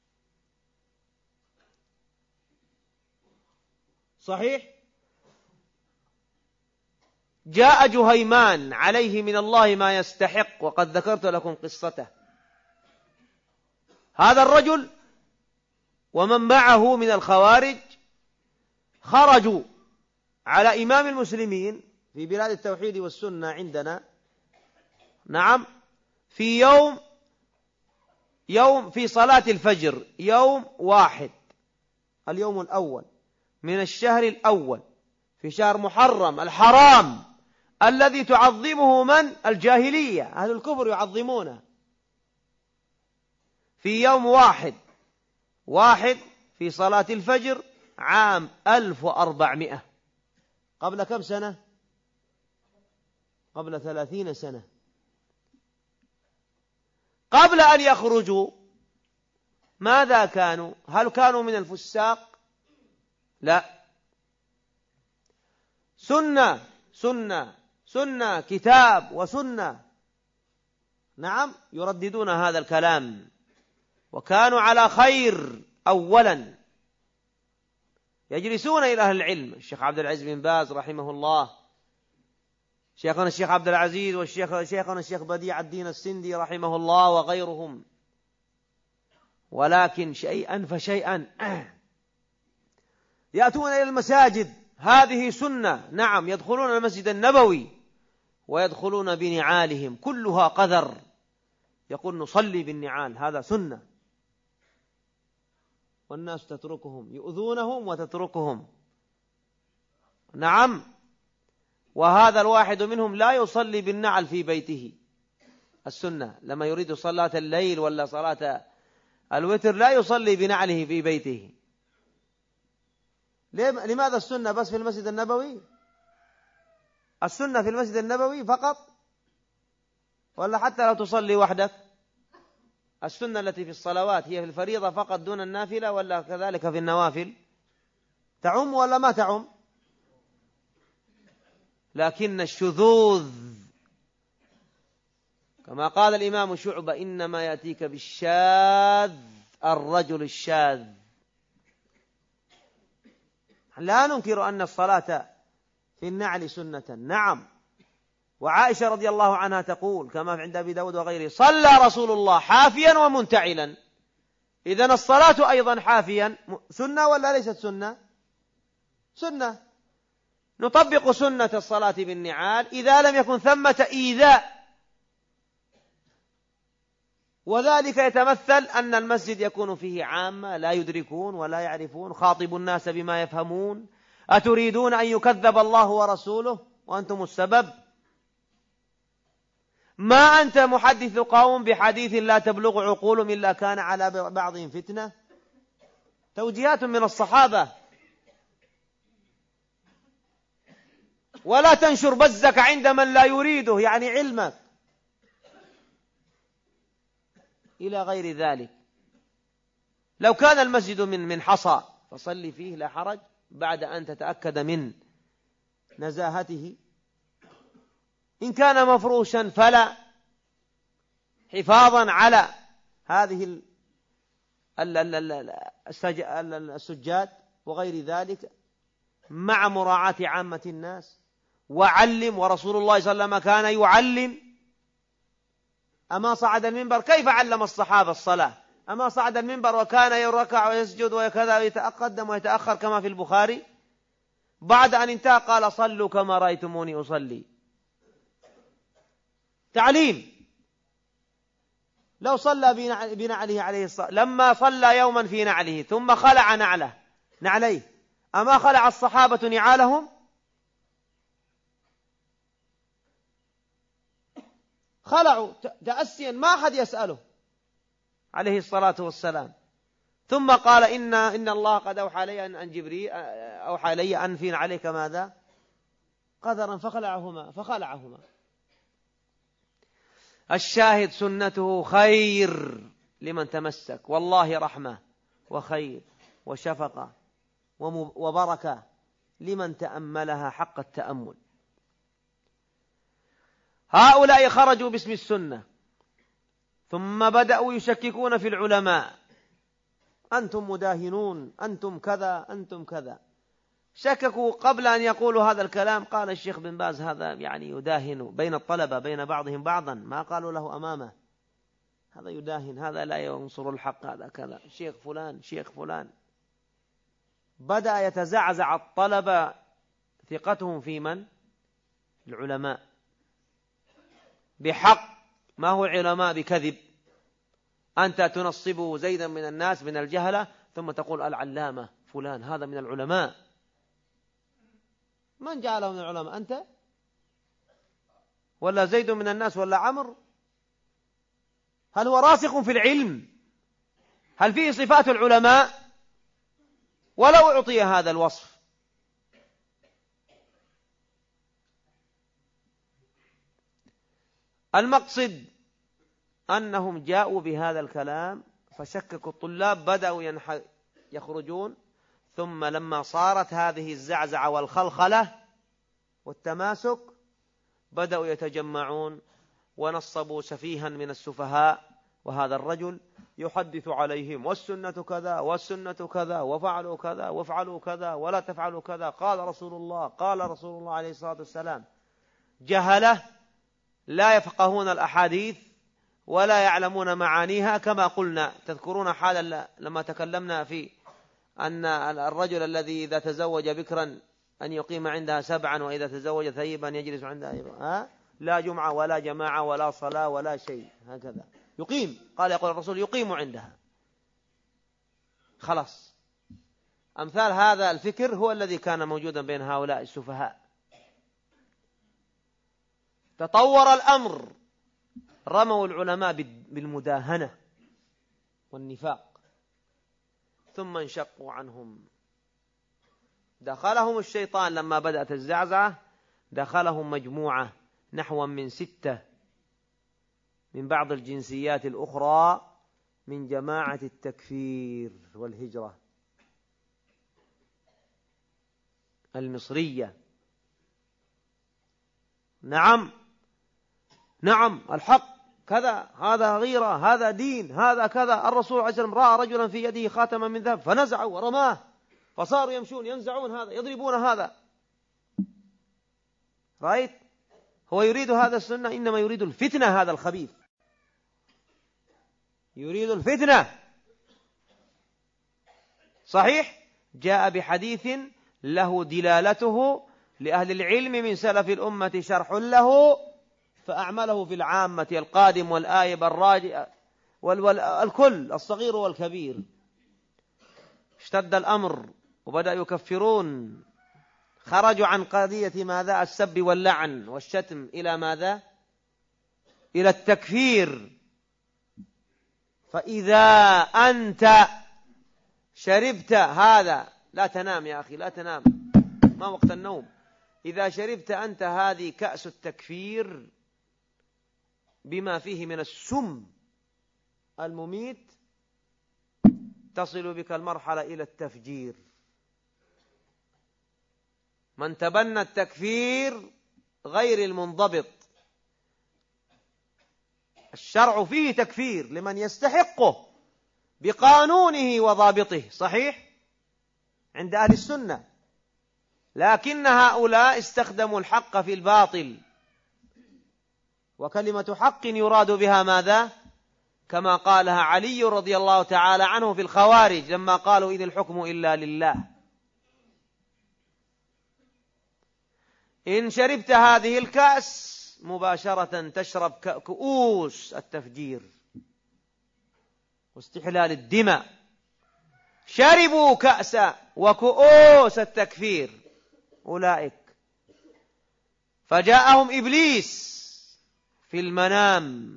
صحيح؟ جاء جهيمان عليه من الله ما يستحق، وقد ذكرت لكم قصته. هذا الرجل ومن معه من الخوارج خرجوا على إمام المسلمين في بلاد التوحيد والسنة عندنا، نعم، في يوم في صلاة الفجر، يوم واحد، اليوم الأول من الشهر الأول في شهر محرم الحرام الذي تعظمه من؟ الجاهلية، أهل الكفر يعظمونه. في يوم واحد في صلاة الفجر عام 1400، قبل كم سنة؟ قبل 30 سنة. قبل أن يخرجوا ماذا كانوا؟ هل كانوا من الفساق؟ لا، سنة سنة سنة، كتاب وسنة، نعم، يرددون هذا الكلام، وكانوا على خير أولا، يجلسون إلى أهل العلم، الشيخ عبد العزيز بن باز رحمه الله، شيخنا الشيخ عبد العزيز، وشيخنا الشيخ بديع الدين السندي رحمه الله وغيرهم. ولكن شيئا فشيئا يأتون إلى المساجد، هذه سنة، نعم، يدخلون المسجد النبوي ويدخلون بنعالهم كلها قذر، يقول نصلي بالنعال، هذا سنة، والناس تتركهم، يؤذونهم وتتركهم، نعم. وهذا الواحد منهم لا يصلي بالنعل في بيته، السنة لما يريد صلاة الليل ولا صلاة الوتر لا يصلي بنعله في بيته. لماذا السنة بس في المسجد النبوي؟ السنة في المسجد النبوي فقط، ولا حتى لو تصلي وحدك؟ السنة التي في الصلوات هي في الفريضة فقط دون النافلة، ولا كذلك في النوافل؟ تعم ولا ما تعم؟ لكن الشذوذ كما قال الإمام شعبة: إنما يأتيك بالشاذ الرجل الشاذ. لا ننكر أن الصلاة في النعل سنة، نعم. وعائشة رضي الله عنها تقول كما عند أبي داود وغيره: صلى رسول الله حافيا ومنتعلا. إذن الصلاة أيضا حافيا سنة ولا ليست سنة؟ سنة. نطبق سنة الصلاة بالنعال إذا لم يكن ثمة إيذاء، وذلك يتمثل أن المسجد يكون فيه عامة لا يدركون ولا يعرفون، خاطبوا الناس بما يفهمون، أتريدون أن يكذب الله ورسوله وأنتم السبب؟ ما أنت محدث قوم بحديث لا تبلغ عقولهم إلا كان على بعضهم فتنة. توجيهات من الصحابة. ولا تنشر بزك عند من لا يريده، يعني علمك، إلى غير ذلك. لو كان المسجد من حصى فصلي فيه لا حرج، بعد أن تتأكد من نزاهته. إن كان مفروشا فلا، حفاظا على هذه السجاد وغير ذلك، مع مراعاة عامة الناس. وعلم، ورسول الله صلى الله عليه وسلم كان يعلم. أما صعد المنبر كيف علم الصحابة الصلاة؟ أما صعد المنبر وكان يركع ويسجد وكذا ويتقدم ويتأخر كما في البخاري؟ بعد أن انتهى قال صلوا كما رأيتموني أصلي. تعليم. لو صلى بنعله عليه الصلاة، لما صلى يوما في نعله ثم خلع نعليه، أما خلع الصحابة نعالهم؟ خلعوا تأسيا، ما أحد يسأله عليه الصلاة والسلام. ثم قال إن الله قد أوحى لي أن جبريل أوحى لي أن في عليك ماذا؟ قدرا، فخلعهما. الشاهد سنته خير لمن تمسك، والله رحمة وخير وشفقة وبركة لمن تأملها حق التأمل. هؤلاء خرجوا باسم السنة ثم بدأوا يشككون في العلماء، أنتم مداهنون، أنتم كذا، أنتم كذا. شككوا قبل أن يقولوا هذا الكلام. قال الشيخ بن باز هذا يعني يداهن بين الطلبة، بين بعضهم بعضا، ما قالوا له أمامه هذا يداهن، هذا لا ينصر الحق، هذا كذا، شيخ فلان شيخ فلان. بدأ يتزعزع الطلبة ثقتهم في من؟ العلماء بحق، ما هو علماء بكذب. أنت تنصب زيدا من الناس من الجهلة ثم تقول العلامة فلان هذا من العلماء. من جعله من العلماء؟ أنت ولا زيد من الناس ولا عمرو؟ هل هو راسخ في العلم؟ هل فيه صفات العلماء؟ ولو أعطي هذا الوصف. المقصد أنهم جاءوا بهذا الكلام فشككوا الطلاب، بدأوا يخرجون. ثم لما صارت هذه الزعزعة والخلخلة والتماسك بدأوا يتجمعون ونصبوا سفيها من السفهاء، وهذا الرجل يحدث عليهم والسنة كذا والسنة كذا وفعلوا كذا وافعلوا كذا ولا تفعلوا كذا، قال رسول الله عليه الصلاة والسلام. جهلة لا يفقهون الأحاديث ولا يعلمون معانيها. كما قلنا، تذكرون حالا لما تكلمنا في أن الرجل الذي إذا تزوج بكرا أن يقيم عندها 7، وإذا تزوج ثيبا يجلس عندها لا جمعة ولا جماعة ولا صلاة ولا شيء، هكذا يقيم. قال يقول الرسول يقيم عندها. خلاص، أمثال هذا الفكر هو الذي كان موجودا بين هؤلاء السفهاء. تطور الأمر، رموا العلماء بالمداهنة والنفاق، ثم انشقوا عنهم. دخلهم الشيطان لما بدأت الزعزعة، دخلهم مجموعة نحو من 6 من بعض الجنسيات الأخرى من جماعة التكفير والهجرة المصرية. نعم الحق كذا، هذا غيرة، هذا دين، هذا كذا. الرسول عليه الصلاة والسلام رأى رجلا في يده خاتما من ذهب فنزعوا ورماه، فصاروا يمشون ينزعون هذا، يضربون هذا. رأيت؟ هو يريد هذا السنة، إنما يريد الفتنة. هذا الخبيث يريد الفتنة. صحيح، جاء بحديث له دلالته لأهل العلم من سلف الأمة شرح له، فأعمله في العامة القادم والآيب الراجع والكل الصغير والكبير. اشتد الأمر وبدأ يكفرون، خرجوا عن قضية ماذا؟ السب واللعن والشتم إلى ماذا؟ إلى التكفير. فإذا أنت شربت هذا، لا تنام يا أخي، لا تنام، ما وقت النوم. إذا شربت أنت هذه كأس التكفير بما فيه من السم المميت، تصل بك المرحلة إلى التفجير. من تبنى التكفير غير المنضبط، الشرع فيه تكفير لمن يستحقه بقانونه وضابطه، صحيح عند أهل السنة، لكن هؤلاء استخدموا الحق في الباطل، وكلمة حق يراد بها ماذا؟ كما قالها علي رضي الله تعالى عنه في الخوارج لما قالوا إذ الحكم إلا لله. إن شربت هذه الكأس مباشرة تشرب كؤوس التفجير واستحلال الدماء. شربوا كأس وكؤوس التكفير أولئك. فجاءهم إبليس في المنام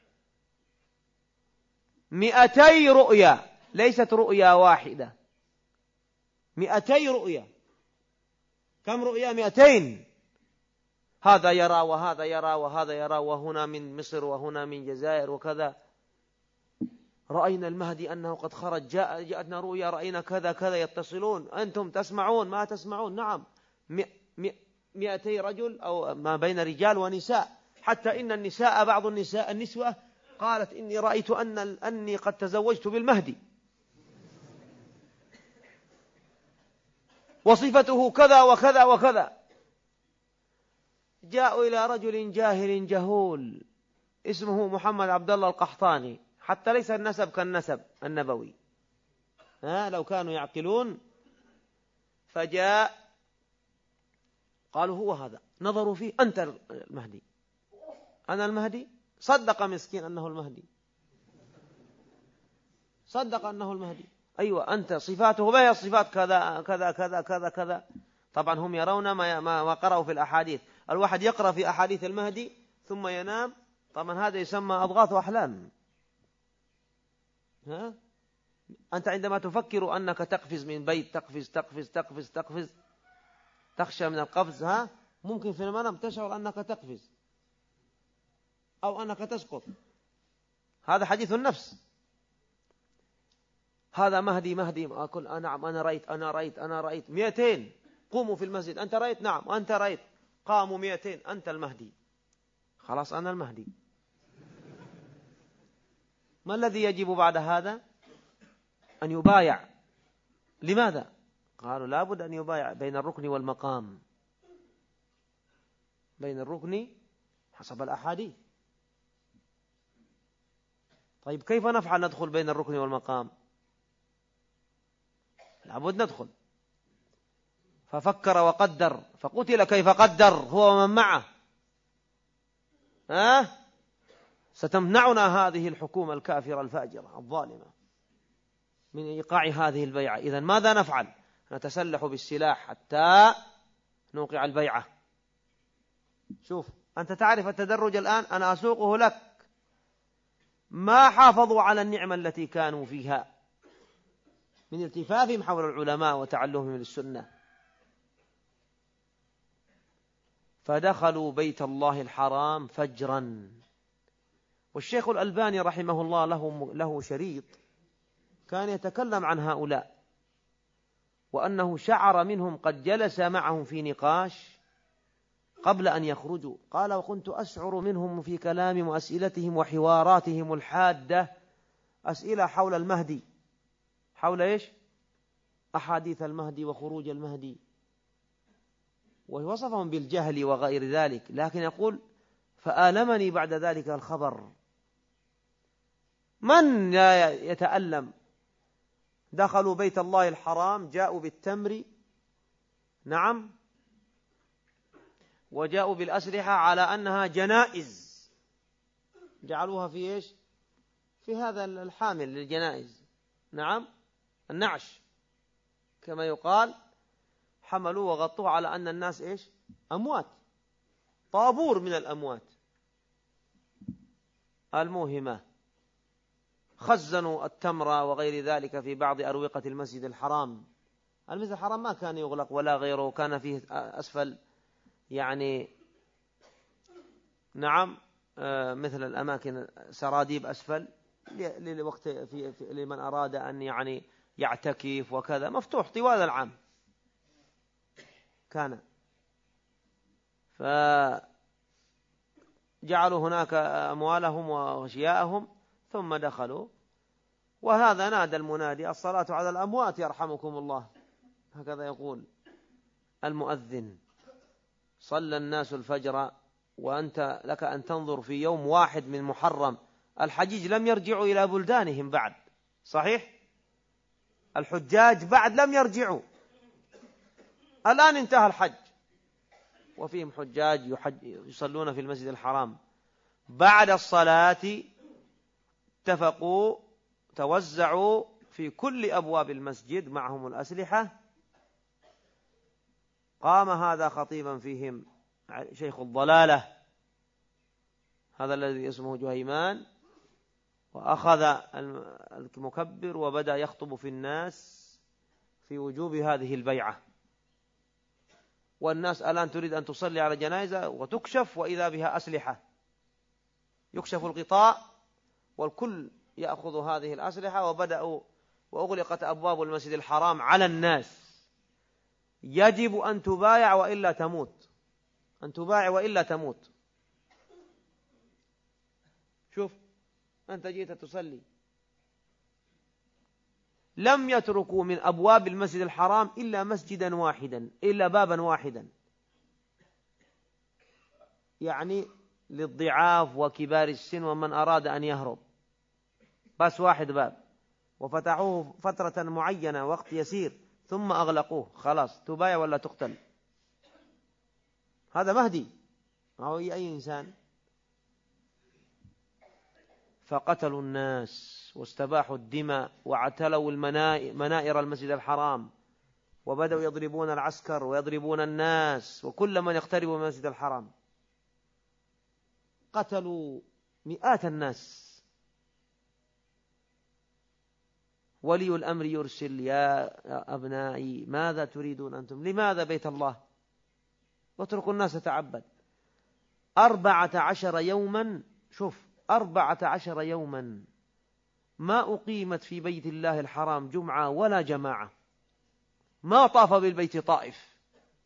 200 رؤيا، ليست رؤيا واحدة، 200 رؤيا. كم رؤيا؟ 200. هذا يرى وهذا يرى وهذا يرى، وهنا من مصر وهنا من جزائر وكذا. رأينا المهدي أنه قد خرج، جاءتنا رؤيا، رأينا كذا كذا. يتصلون: أنتم تسمعون ما تسمعون؟ نعم. 200 رجل، أو ما بين رجال ونساء. حتى إن النساء، بعض النسوة قالت: إني رأيت أني قد تزوجت بالمهدي، وصفته كذا وكذا وكذا. جاءوا إلى رجل جاهل جهول اسمه محمد عبد الله القحطاني، حتى ليس النسب كالنسب النبوي، لو كانوا يعقلون. فجاء قالوا: هو هذا. نظروا فيه: أنت المهدي. أنا المهدي؟ صدق مسكين أنه المهدي، صدق أنه المهدي. أيوة أنت. صفاته ما هي الصفات؟ كذا كذا كذا كذا كذا. طبعا هم يرون ما قرأوا في الأحاديث. الواحد يقرأ في أحاديث المهدي ثم ينام، طبعا هذا يسمى أضغاث أحلام. أنت عندما تفكر أنك تقفز من بيت، تقفز تقفز تقفز تقفز، تخشى من القفز، ممكن في المنام تشعر أنك تقفز أو أنك تسقط. هذا حديث النفس. هذا مهدي مهدي. أقول: نعم أنا رأيت أنا رأيت أنا رأيت. 200 قوموا في المسجد: أنت رأيت؟ نعم أنت رأيت. قاموا 200: أنت المهدي. خلاص أنا المهدي. ما الذي يجب بعد هذا؟ أن يبايع. لماذا؟ قالوا: لابد أن يبايع بين الركن والمقام، بين الركن حسب الأحاديث. طيب كيف نفعل؟ ندخل بين الركن والمقام؟ لابد ندخل. ففكر وقدر فقتل كيف قدر هو ومن معه. ستمنعنا هذه الحكومة الكافرة الفاجرة الظالمة من إيقاع هذه البيعة. إذن ماذا نفعل؟ نتسلح بالسلاح حتى نوقع البيعة. شوف أنت تعرف التدرج الآن، أنا أسوقه لك. ما حافظوا على النعمة التي كانوا فيها من التفافهم حول العلماء وتعلمهم للسنة. فدخلوا بيت الله الحرام فجرا. والشيخ الألباني رحمه الله له شريط كان يتكلم عن هؤلاء، وأنه شعر منهم قد جلس معهم في نقاش قبل أن يخرجوا. قال: وكنت أشعر منهم في كلامهم وأسئلتهم وحواراتهم الحادة أسئلة حول المهدي، حول إيش؟ أحاديث المهدي وخروج المهدي، ووصفهم بالجهل وغير ذلك. لكن يقول: فآلمني بعد ذلك الخبر. من لا يتألم؟ دخلوا بيت الله الحرام، جاءوا بالتمر، نعم، وجاءوا بالأسلحة على أنها جنائز، جعلوها في إيش؟ في هذا الحامل للجنائز، نعم، النعش كما يقال. حملوا وغطوا على أن الناس إيش؟ أموات، طابور من الأموات. الموهمة خزنوا التمر وغير ذلك في بعض أروقة المسجد الحرام. المسجد الحرام ما كان يغلق ولا غيره، كان فيه أسفل يعني، نعم، مثل الأماكن سراديب أسفل للوقت لمن أراد أن يعني يعتكف وكذا، مفتوح طوال العام كان. فجعلوا هناك أموالهم وأشياءهم ثم دخلوا. وهذا نادى المنادي: الصلاة على الأموات يرحمكم الله. هكذا يقول المؤذن. صلى الناس الفجر وأنت لك أن تنظر في يوم واحد من محرم. الحجيج لم يرجعوا إلى بلدانهم بعد، صحيح؟ الحجاج بعد لم يرجعوا، الآن انتهى الحج. وفيهم حجاج يصلون في المسجد الحرام. بعد الصلاة اتفقوا توزعوا في كل أبواب المسجد معهم الأسلحة. قام هذا خطيبا فيهم شيخ الضلالة، هذا الذي اسمه جهيمان، وأخذ المكبر وبدأ يخطب في الناس في وجوب هذه البيعة. والناس الآن تريد أن تصلي على جنازة وتكشف وإذا بها أسلحة، يكشف الغطاء والكل يأخذ هذه الأسلحة. وبدأوا وأغلقت أبواب المسجد الحرام على الناس. يجب أن تبايع وإلا تموت، أن تبايع وإلا تموت. شوف، أنت جيت تصلي، لم يتركوا من أبواب المسجد الحرام إلا مسجدا واحدا، إلا بابا واحدا، يعني للضعاف وكبار السن ومن أراد أن يهرب، بس واحد باب، وفتحوه فترة معينة وقت يسير ثم أغلقوه. خلاص، تبايع ولا تقتل. هذا مهدي أو أي إنسان. فقتلوا الناس واستباحوا الدماء واعتلوا منائر المسجد الحرام، وبدأوا يضربون العسكر ويضربون الناس وكل من يقترب من المسجد الحرام. قتلوا مئات الناس. ولي الأمر يرسل: يا أبنائي ماذا تريدون أنتم؟ لماذا بيت الله؟ واتركوا الناس تتعبد. 14 يوما، شوف، 14 يوما ما أقيمت في بيت الله الحرام جمعة ولا جماعة. ما طاف بالبيت طائف،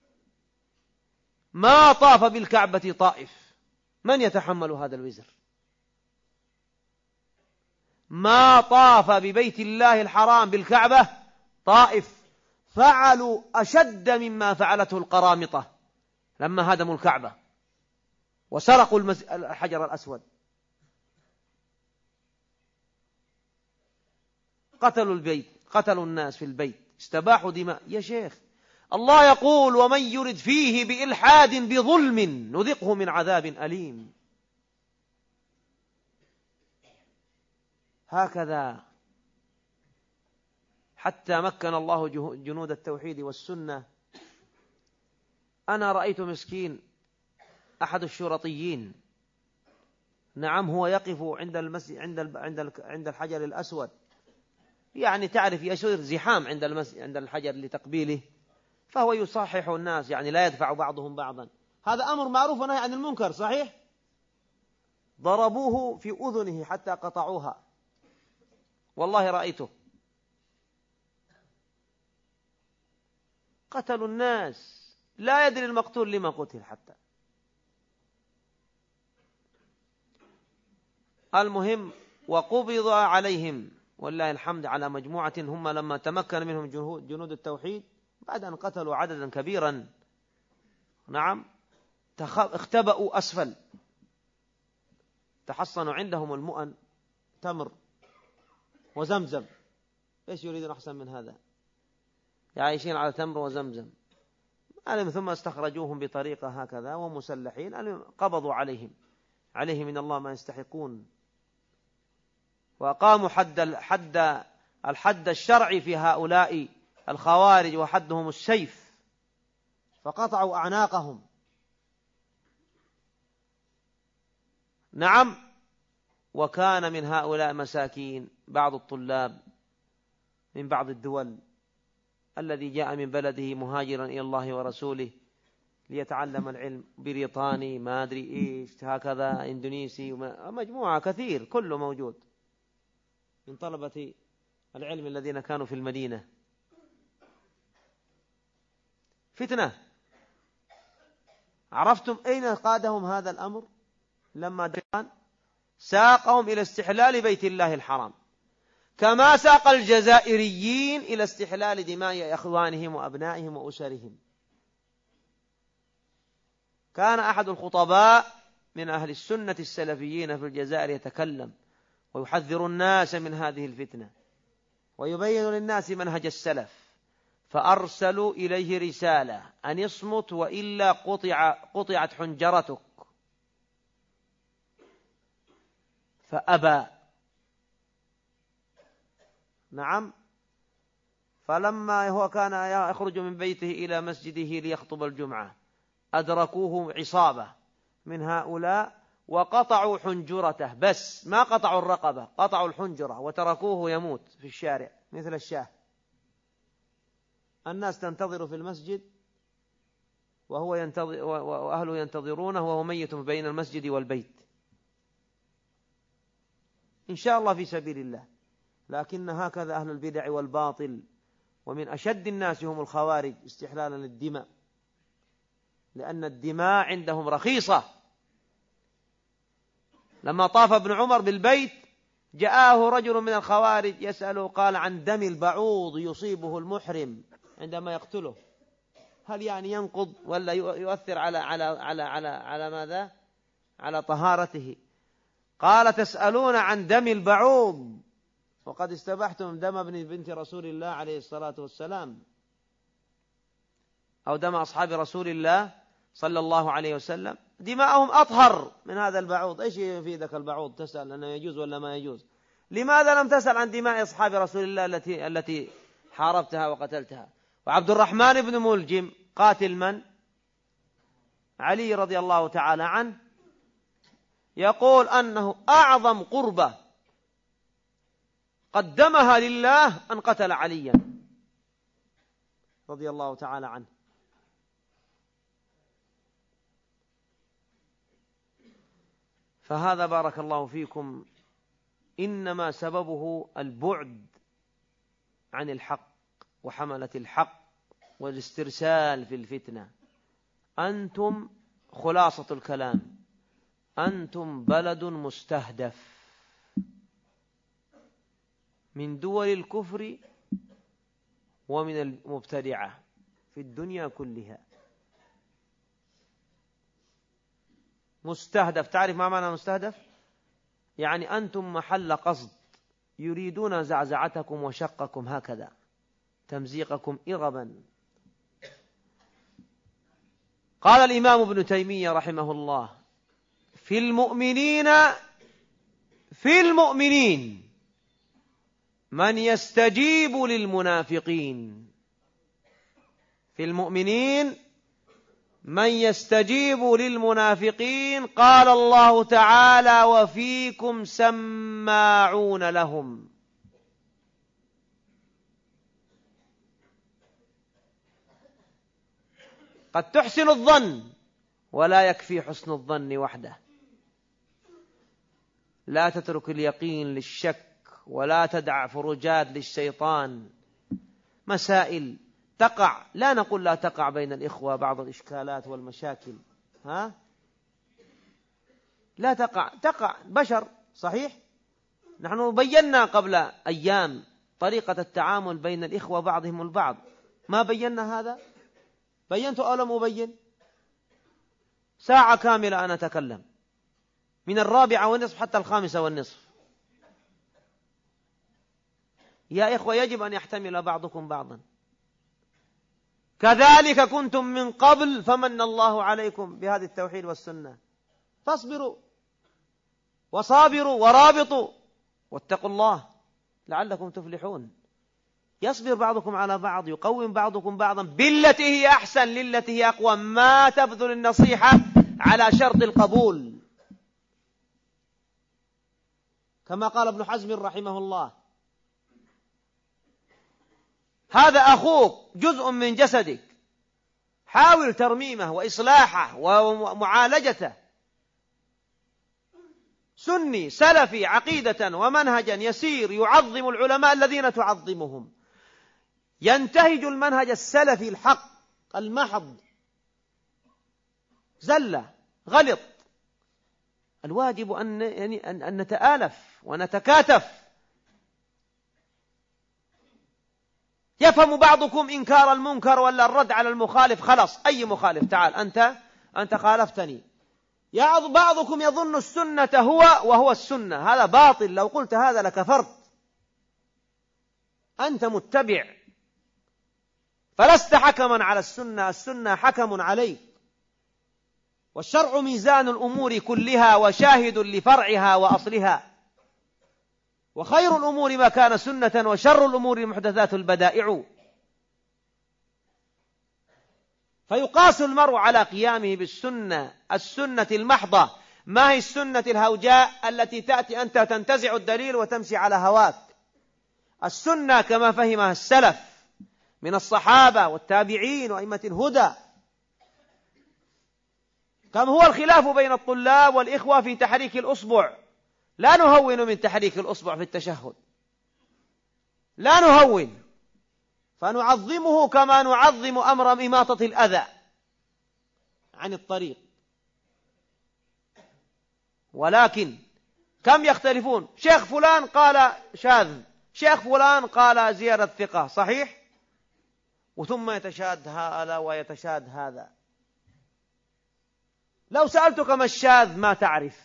ما طاف بالكعبة طائف. من يتحمل هذا الوزر؟ ما طاف ببيت الله الحرام بالكعبة طائف. فعلوا أشد مما فعلته القرامطة لما هدموا الكعبة وسرقوا الحجر الأسود. قتلوا البيت، قتلوا الناس في البيت، استباحوا دماء. يا شيخ، الله يقول: ومن يرد فيه بإلحاد بظلم نذقه من عذاب أليم. هكذا حتى مكن الله جنود التوحيد والسنة. أنا رأيت مسكين أحد الشرطيين، نعم، هو يقف عند المسجد عند الحجر الأسود، يعني تعرف يصير زحام عند عند الحجر لتقبيله، فهو يصحح الناس، يعني لا يدفع بعضهم بعضا. هذا أمر معروف ونهي عن المنكر، صحيح؟ ضربوه في أذنه حتى قطعوها، والله رأيته. قتلوا الناس، لا يدري المقتول لما قتل حتى. المهم، وقبض عليهم والله الحمد على مجموعة هم لما تمكن منهم جنود التوحيد بعد أن قتلوا عددا كبيرا، نعم، اختبأوا أسفل، تحصنوا عندهم المؤن، تمر وزمزم. إيش يريدون أحسن من هذا؟ يعيشين على تمر وزمزم. ثم استخرجوهم بطريقة هكذا ومسلحين، قبضوا عليهم من الله ما يستحقون، وأقاموا الحد الشرعي في هؤلاء الخوارج، وحدهم السيف، فقطعوا أعناقهم. نعم. وكان من هؤلاء مساكين بعض الطلاب من بعض الدول، الذي جاء من بلده مهاجرا إلى الله ورسوله ليتعلم العلم، بريطاني ما أدري إيش هكذا، إندونيسي، مجموعة كثير، كله موجود من طلبة العلم الذين كانوا في المدينة. فتنة. عرفتم أين قادهم هذا الأمر؟ لما ساقهم إلى استحلال بيت الله الحرام، كما ساق الجزائريين إلى استحلال دماء إخوانهم وأبنائهم وأسرهم. كان أحد الخطباء من أهل السنة السلفيين في الجزائر يتكلم ويحذر الناس من هذه الفتنة، ويبين للناس منهج السلف، فأرسلوا إليه رسالة أن يصمت وإلا قطعت حنجرتك، فأبى. نعم. فلما هو كان يخرج من بيته إلى مسجده ليخطب الجمعة أدركوه عصابة من هؤلاء وقطعوا حنجرته، بس ما قطعوا الرقبة، قطعوا الحنجرة وتركوه يموت في الشارع مثل الشاه. الناس تنتظر في المسجد وهو ينتظر وأهله ينتظرونه وهو ميت بين المسجد والبيت، إن شاء الله في سبيل الله. لكن هكذا أهل البدع والباطل، ومن أشد الناس هم الخوارج استحلالا للدماء، لأن الدماء عندهم رخيصة. لما طاف ابن عمر بالبيت جاءه رجل من الخوارج يسأله، قال عن دم البعوض يصيبه المحرم عندما يقتله، هل يعني ينقض ولا يؤثر على ماذا؟ على طهارته. قال تسألون عن دم البعوض وقد استبحتم دم بنت رسول الله عليه الصلاة والسلام، أو دم أصحاب رسول الله صلى الله عليه وسلم، دماءهم أطهر من هذا البعوض. إيش يفيدك البعوض تسأل أنه يجوز ولا ما يجوز؟ لماذا لم تسأل عن دماء أصحاب رسول الله التي حاربتها وقتلتها؟ وعبد الرحمن بن ملجم قاتل من؟ علي رضي الله تعالى عنه، يقول أنه أعظم قربة قدمها لله أن قتل عليا رضي الله تعالى عنه. فهذا بارك الله فيكم إنما سببه البعد عن الحق وحملة الحق والاسترسال في الفتنة. أنتم خلاصة الكلام، أنتم بلد مستهدف من دول الكفر ومن المبتدعة في الدنيا كلها. مستهدف، تعرف ما معنى مستهدف؟ يعني أنتم محل قصد، يريدون زعزعتكم وشقكم هكذا، تمزيقكم إربا. قال الإمام ابن تيمية رحمه الله في المؤمنين من يستجيب للمنافقين، في المؤمنين من يستجيب للمنافقين. قال الله تعالى وفيكم سماعون لهم. قد تحسن الظن ولا يكفي حسن الظن وحده، لا تترك اليقين للشك ولا تدع فروجات للشيطان. مسائل تقع، لا نقول لا تقع بين الإخوة بعض الإشكالات والمشاكل، لا تقع بشر صحيح. نحن بينا قبل أيام طريقة التعامل بين الإخوة بعضهم البعض، ما بينا هذا؟ بينت أو لم أبين؟ ساعة كاملة أنا أتكلم من 4:15 حتى 5:30. يا إخوة يجب أن يحتمل بعضكم بعضا. كذلك كنتم من قبل فمن الله عليكم بهذه التوحيد والسنة، فاصبروا وصابروا ورابطوا واتقوا الله لعلكم تفلحون. يصبر بعضكم على بعض، يقوم بعضكم بعضا بالتي هي أحسن للتي هي أقوى، ما تبذل النصيحة على شرط القبول، كما قال ابن حزم رحمه الله هذا أخوك جزء من جسدك، حاول ترميمه وإصلاحه ومعالجته. سني سلفي عقيدة ومنهجا يسير، يعظم العلماء الذين تعظمهم، ينتهج المنهج السلفي الحق المحض، زلة غلط. الواجب أن نتآلف ونتكاتف. يفهم بعضكم إنكار المنكر ولا الرد على المخالف، خلاص أي مخالف تعال أنت خالفتني. بعضكم يظن السنة وهو السنة، هذا باطل، لو قلت هذا لكفرت. أنت متبع فلست حكما على السنة، السنة حكم عليك. والشرع ميزان الأمور كلها وشاهد لفرعها وأصلها، وخير الأمور ما كان سنة، وشر الأمور المحدثات البدائع. فيقاس المرء على قيامه بالسنة، السنة المحضة، ما هي السنة الهوجاء التي تأتي أنت تنتزع الدليل وتمشي على هواك. السنة كما فهمها السلف من الصحابة والتابعين وأئمة الهدى. كم هو الخلاف بين الطلاب والإخوة في تحريك الأصبع، لا نهون من تحريك الأصبع في التشهد، لا نهون، فنعظمه كما نعظم أمر إماطة الأذى عن الطريق. ولكن كم يختلفون، شيخ فلان قال شاذ، شيخ فلان قال زيادة ثقة، صحيح؟ وثم يتشاد هذا ويتشاد هذا. لو سألتك ما الشاذ ما تعرف،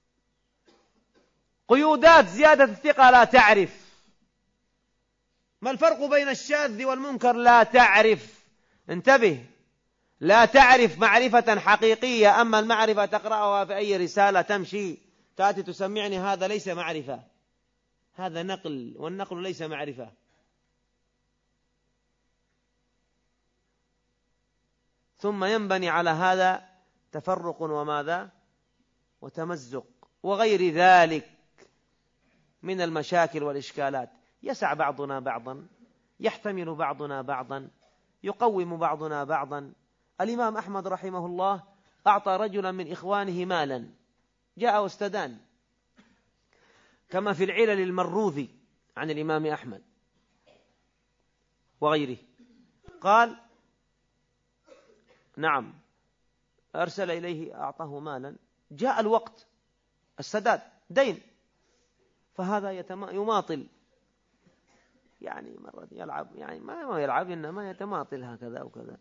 قيودات زيادة الثقة لا تعرف، ما الفرق بين الشاذ والمنكر لا تعرف. انتبه، لا تعرف معرفة حقيقية. أما المعرفة تقرأها في أي رسالة تمشي تأتي تسمعني، هذا ليس معرفة، هذا نقل، والنقل ليس معرفة. ثم ينبني على هذا تفرق وماذا وتمزق وغير ذلك من المشاكل والإشكالات. يسع بعضنا بعضا، يحتمل بعضنا بعضا، يقوم بعضنا بعضا. الإمام أحمد رحمه الله أعطى رجلا من إخوانه مالا، جاء واستدان، كما في العلل المروذي عن الإمام أحمد وغيره. قال نعم، أرسل إليه أعطاه مالا، جاء الوقت السداد دين، فهذا يماطل، يعني مرة يلعب، يعني ما يلعب إنما يتماطل هكذا وكذا.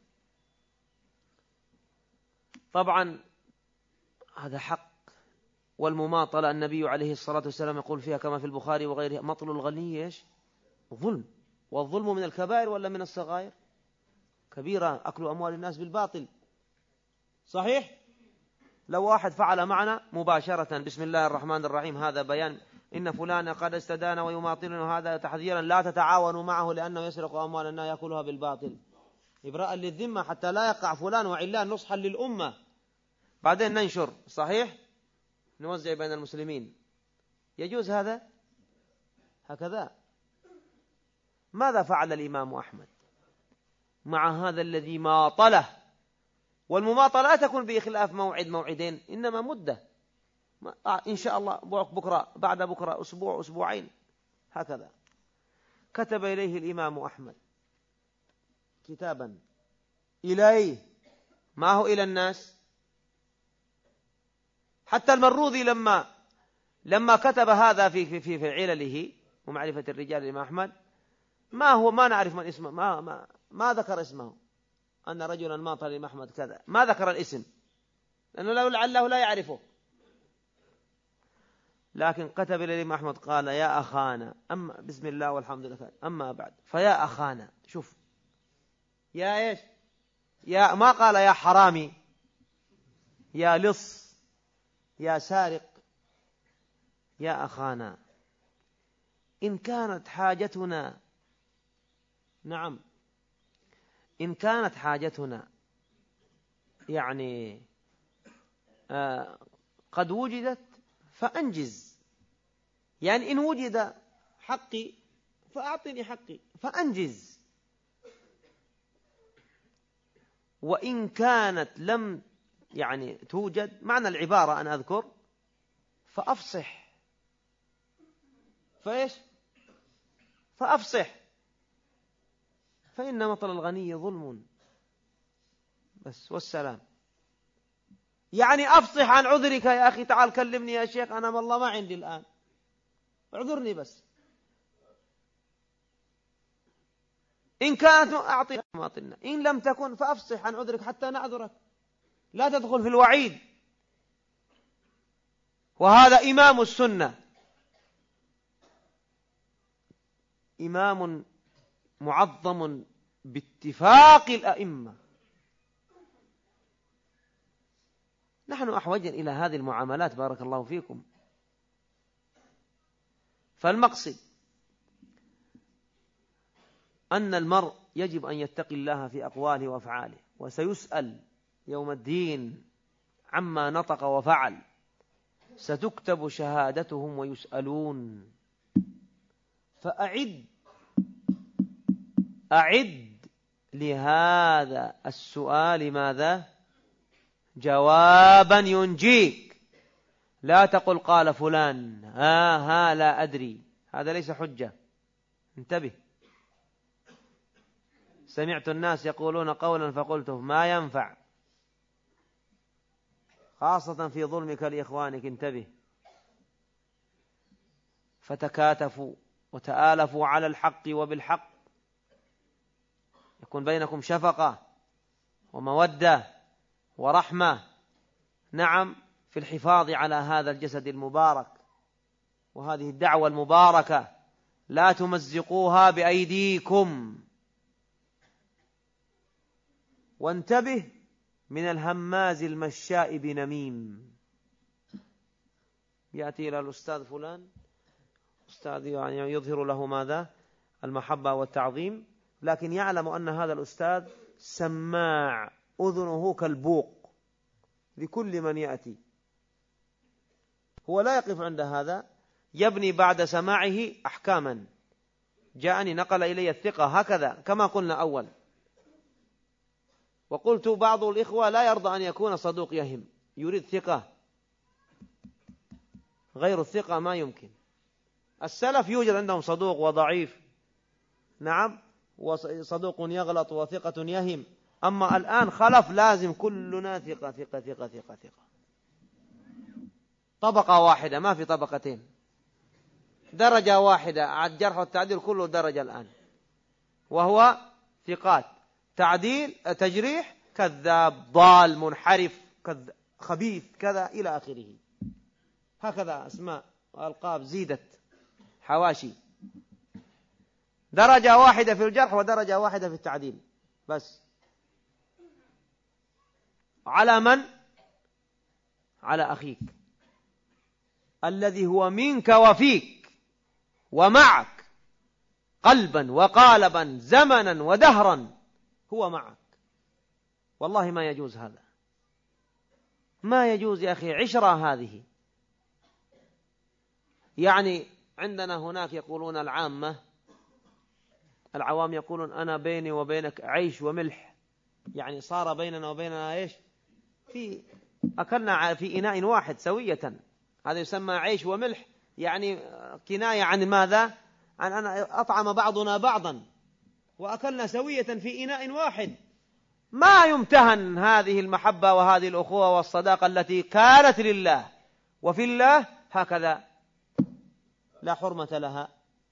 طبعا هذا حق، والمماطلة النبي عليه الصلاة والسلام يقول فيها كما في البخاري وغيره: مطل الغني إيش؟ ظلم. والظلم من الكبائر ولا من الصغائر؟ كبيرة، أكل أموال الناس بالباطل، صحيح؟ لو واحد فعل معنا مباشرة بسم الله الرحمن الرحيم، هذا بيان إن فلان قد استدان ويماطلنا، هذا تحذيرا لا تتعاونوا معه لأنه يسرق أموال الناس يأكلها بالباطل، إبراء للذمة حتى لا يقع فلان وعلان، نصحا للأمة. بعدين ننشر، صحيح؟ نوزع بين المسلمين، يجوز هذا؟ هكذا. ماذا فعل الإمام أحمد مع هذا الذي ماطله؟ والمماطلة لا تكون بإخلاف موعد موعدين، إنما مدة، إن شاء الله بكرة، بعد بكرة، أسبوع، أسبوعين، هكذا. كتب إليه الإمام أحمد كتابا إليه، ما هو إلى الناس. حتى المروذي لما كتب هذا في علله ومعرفة الرجال الإمام أحمد، ما نعرف من اسمه، ما ذكر اسمه، أن رجلا ماطل الإمام أحمد كذا، ما ذكر الاسم لأنه لعله لا يعرفه. لكن كتب إلى الإمام أحمد قال: يا أخانا، أما بسم الله والحمد لله، أما بعد، فيا أخانا، شوف يا إيش، يا ما قال يا حرامي، يا لص، يا سارق، يا أخانا، إن كانت حاجتنا، نعم، إن كانت حاجتنا يعني قد وجدت فأنجز، يعني إن وجد حقي فأعطني حقي فأنجز، وإن كانت لم يعني توجد، معنى العبارة أن أذكر، فأفصح، فإيش؟ فأفصح، فإن مطل الغني ظلم، بس والسلام. يعني أفصح عن عذرك يا أخي، تعال كلمني يا شيخ، أنا والله ما عندي الآن، اعذرني بس. إن كانت أعطي ماطلنا، إن لم تكن فأفصح عن عذرك حتى نعذرك، لا تدخل في الوعيد. وهذا إمام السنة، إمام معظم باتفاق الأئمة. نحن أحوج إلى هذه المعاملات بارك الله فيكم. فالمقصد أن المرء يجب أن يتقي الله في أقواله وأفعاله، وسيسأل يوم الدين عما نطق وفعل، ستكتب شهادتهم ويسألون. فأعد لهذا السؤال ماذا؟ جوابا ينجيك. لا تقل قال فلان لا أدري، هذا ليس حجة. انتبه. سمعت الناس يقولون قولا فقلته ما ينفع، خاصة في ظلمك لإخوانك. انتبه. فتكاتفوا وتآلفوا على الحق وبالحق، يكون بينكم شفقة ومودة ورحمة، نعم، في الحفاظ على هذا الجسد المبارك وهذه الدعوة المباركة. لا تمزقوها بأيديكم. وانتبه من الهماز المشاء بنميم. يأتي إلى الأستاذ فلان، أستاذ يعني يظهر له ماذا؟ المحبة والتعظيم، لكن يعلم أن هذا الأستاذ سماع، أذنه كالبوق لكل من يأتي. هو لا يقف عند هذا، يبني بعد سماعه أحكاما. جاءني نقل إلي الثقة هكذا كما قلنا أول، وقلت بعض الإخوة لا يرضى أن يكون صدوق يهم، يريد ثقة. غير الثقة ما يمكن. السلف يوجد عندهم صدوق وضعيف، نعم، وصدوق يغلط وثقة يهم. أما الآن خلف، لازم كلنا ثقة ثقة ثقة ثقة ثقة. طبقة واحدة، ما في طبقتين، درجة واحدة. على الجرح والتعديل كله درجة الآن، وهو ثقات. تعديل تجريح كذاب ضال منحرف خبيث كذا إلى آخره. هكذا أسماء وألقاب زيدت حواشي. درجة واحدة في الجرح ودرجة واحدة في التعديل بس. على من؟ على أخيك الذي هو منك وفيك ومعك قلبا وقالبا زمنا ودهرا، هو معك. والله ما يجوز هذا، ما يجوز يا أخي. عشرة هذه يعني عندنا هناك يقولون العوام يقولون أنا بيني وبينك عيش وملح، يعني صار بيننا وبيننا إيش؟ أكلنا في إناء واحد سوية. هذا يسمى عيش وملح، يعني كناية عن ماذا؟ عن أن أطعم بعضنا بعضا وأكلنا سوية في إناء واحد. ما يمتهن هذه المحبة وهذه الأخوة والصداقة التي كانت لله وفي الله، هكذا لا حرمة لها.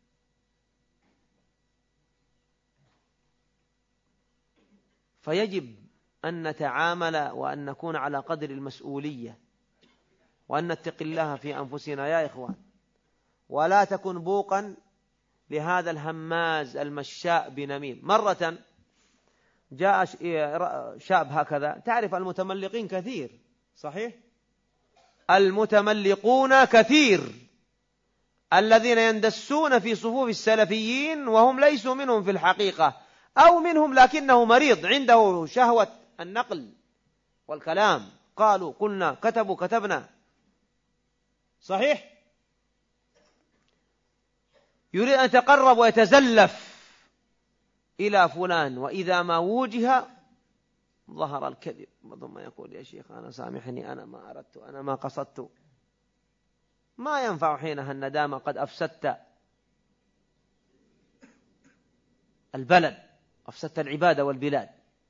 فيجب أن نتعامل وأن نكون على قدر المسؤولية، وأن نتقي الله في أنفسنا يا إخوان، ولا تكن بوقا لهذا الهماز المشاء بنميم. مرة جاء شاب هكذا، تعرف المتملقين كثير، صحيح؟ المتملقون كثير، الذين يندسون في صفوف السلفيين وهم ليسوا منهم في الحقيقة، أو منهم لكنه مريض عنده شهوة النقل والكلام. قالوا قلنا، كتبوا كتبنا، صحيح؟ يريد أن يتقرب ويتزلف إلى فلان، وإذا ما وجه ظهر الكذب، ثم يقول يا شيخ أنا سامحني، أنا ما أردت، أنا ما قصدت. ما ينفع حينها الندامة، قد أفسدت البلد، أفسدت العبادة والبلاد.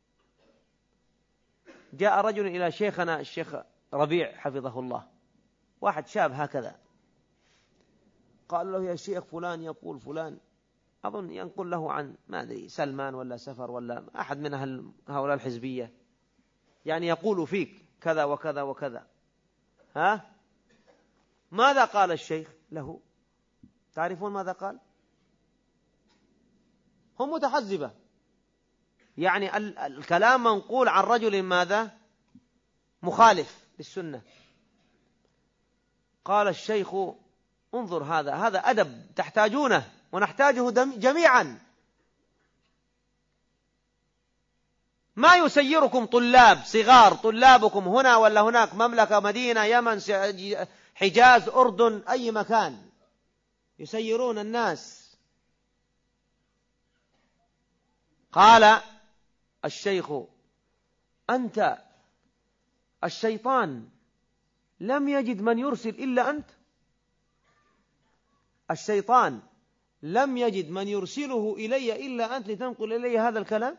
جاء رجل إلى شيخنا الشيخ ربيع حفظه الله، واحد شاب هكذا، قال له يا شيخ فلان يقول فلان، أظن ينقل له عن ما أدري سلمان ولا سفر ولا أحد من هؤلاء الحزبية، يعني يقول فيك كذا وكذا وكذا. ماذا قال الشيخ له؟ تعرفون ماذا قال؟ هم متحزبة، يعني الكلام منقول عن رجل ماذا؟ مخالف للسنة. قال الشيخ انظر هذا أدب تحتاجونه ونحتاجه جميعا. ما يسيركم طلاب صغار، طلابكم هنا ولا هناك، مملكة، مدينة، يمن، حجاز، أردن، أي مكان، يسيرون الناس. قال الشيخ أنت الشيطان لم يجد من يرسل إلا أنت. الشيطان لم يجد من يرسله إلي إلا أنت لتنقل إلي هذا الكلام.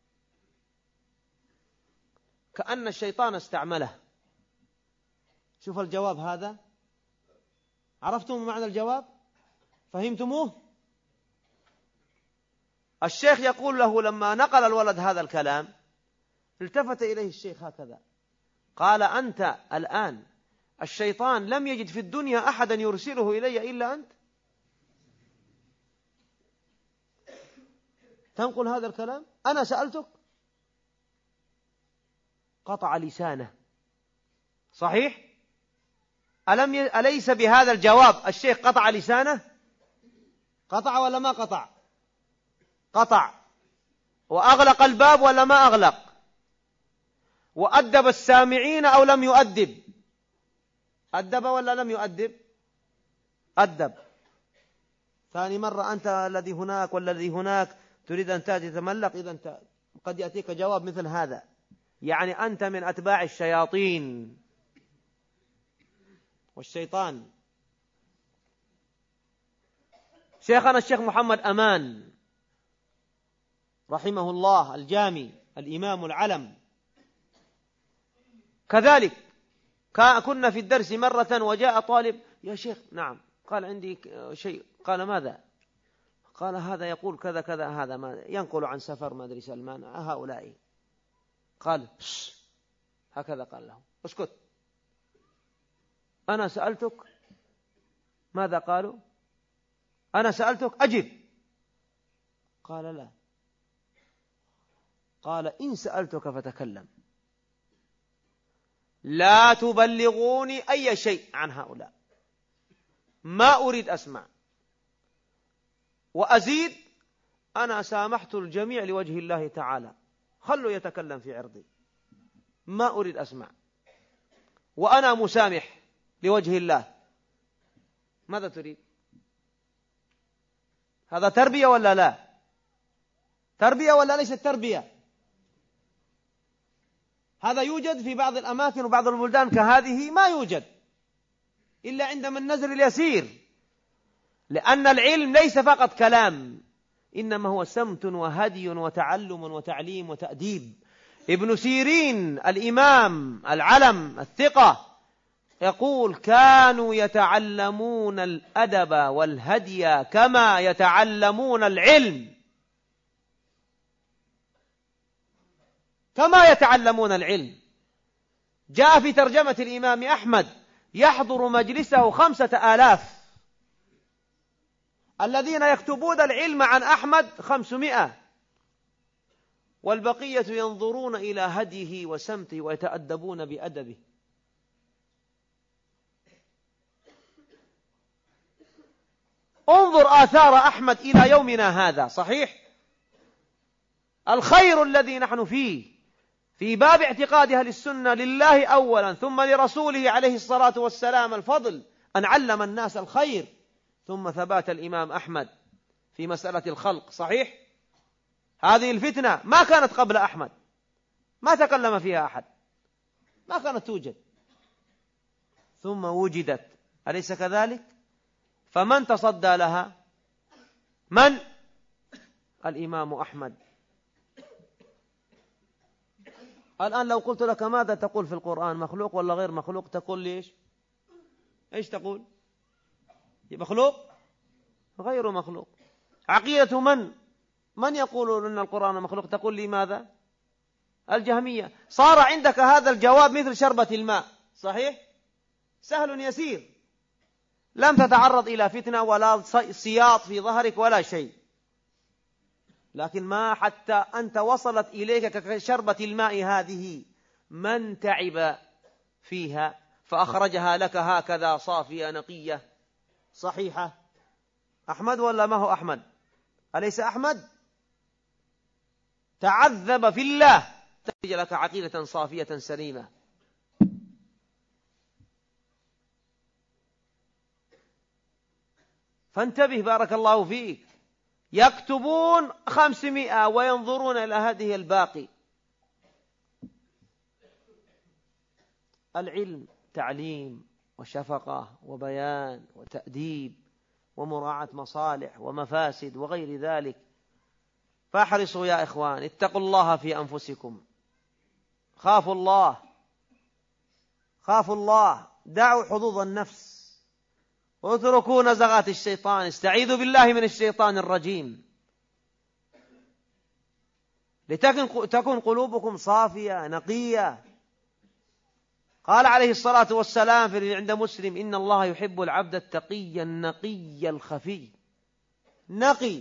كأن الشيطان استعمله. شوف الجواب هذا، عرفتم معنى الجواب؟ فهمتموه؟ الشيخ يقول له لما نقل الولد هذا الكلام التفت إليه الشيخ هكذا قال أنت الآن الشيطان لم يجد في الدنيا أحدا يرسله إلي إلا أنت، تنقل هذا الكلام؟ أنا سألتك؟ قطع لسانه. صحيح؟ أليس بهذا الجواب الشيخ قطع لسانه؟ قطع ولا ما قطع؟ قطع. وأغلق الباب ولا ما أغلق؟ وأدب السامعين أو لم يؤدب؟ أدب ولا لم يؤدب؟ أدب. ثاني مرة أنت الذي هناك والذي هناك تريد أن تأتي تتملق، إذا قد يأتيك جواب مثل هذا، يعني أنت من أتباع الشياطين والشيطان. شيخنا الشيخ محمد أمان رحمه الله الجامي الإمام العلم كذلك كنا في الدرس مرة وجاء طالب يا شيخ نعم، قال عندي شيء، قال ماذا؟ قال هذا يقول كذا كذا، هذا ما ينقل عن سفر ما أدري سلمان هؤلاء. قال هكذا قال له اسكت، أنا سألتك ماذا قالوا؟ أنا سألتك أجب. قال لا. قال إن سألتك فتكلم، لا تبلغوني أي شيء عن هؤلاء، ما أريد أسمع. وأزيد أنا سامحت الجميع لوجه الله تعالى، خلوا يتكلم في عرضي، ما أريد أسمع، وأنا مسامح لوجه الله. ماذا تريد؟ هذا تربية ولا لا؟ تربية ولا ليست تربية؟ هذا يوجد في بعض الأماكن وبعض البلدان كهذه، ما يوجد إلا عندما النزر اليسير، لأن العلم ليس فقط كلام، إنما هو سمت وهدي وتعلم وتعليم وتأديب. ابن سيرين الإمام العلم الثقة يقول كانوا يتعلمون الأدب والهدي كما يتعلمون العلم، كما يتعلمون العلم. جاء في ترجمة الإمام أحمد يحضر مجلسه 5000، الذين يكتبون العلم عن أحمد 500، والبقية ينظرون إلى هديه وسمته ويتأدبون بأدبه. انظر آثار أحمد إلى يومنا هذا. صحيح الخير الذي نحن فيه في باب اعتقاد أهل السنة لله أولا ثم لرسوله عليه الصلاة والسلام الفضل أن علم الناس الخير، ثم ثبات الإمام أحمد في مسألة الخلق. صحيح هذه الفتنة ما كانت قبل أحمد، ما تكلم فيها أحد، ما كانت توجد، ثم وجدت، أليس كذلك؟ فمن تصدى لها؟ من؟ الإمام أحمد. الآن لو قلت لك ماذا تقول في القرآن، مخلوق ولا غير مخلوق، تقول لي إيش تقول؟ مخلوق؟ غير مخلوق. عقيدة من يقول أن القرآن مخلوق؟ تقول لي ماذا؟ الجهمية. صار عندك هذا الجواب مثل شربة الماء. صحيح سهل يسير، لم تتعرض إلى فتنة ولا سياط في ظهرك ولا شيء، لكن ما حتى أنت وصلت إليك كشربة الماء هذه، من تعب فيها فأخرجها لك هكذا صافية نقية صحيحة؟ أحمد ولا ما هو أحمد؟ أليس أحمد؟ تعذب في الله تخرج لك عقيدة صافية سليمة. فانتبه بارك الله فيك. يكتبون 500 وينظرون إلى هذه الباقي. العلم تعليم وشفقة وبيان وتأديب ومراعاة مصالح ومفاسد وغير ذلك. فاحرصوا يا إخوان، اتقوا الله في أنفسكم، خافوا الله، خافوا الله، دعوا حظوظ النفس، واتركوا نزغات الشيطان، استعيذوا بالله من الشيطان الرجيم، لتكن قلوبكم صافية نقية. قال عليه الصلاة والسلام في عند مسلم: إن الله يحب العبد التقي النقي الخفي. نقي.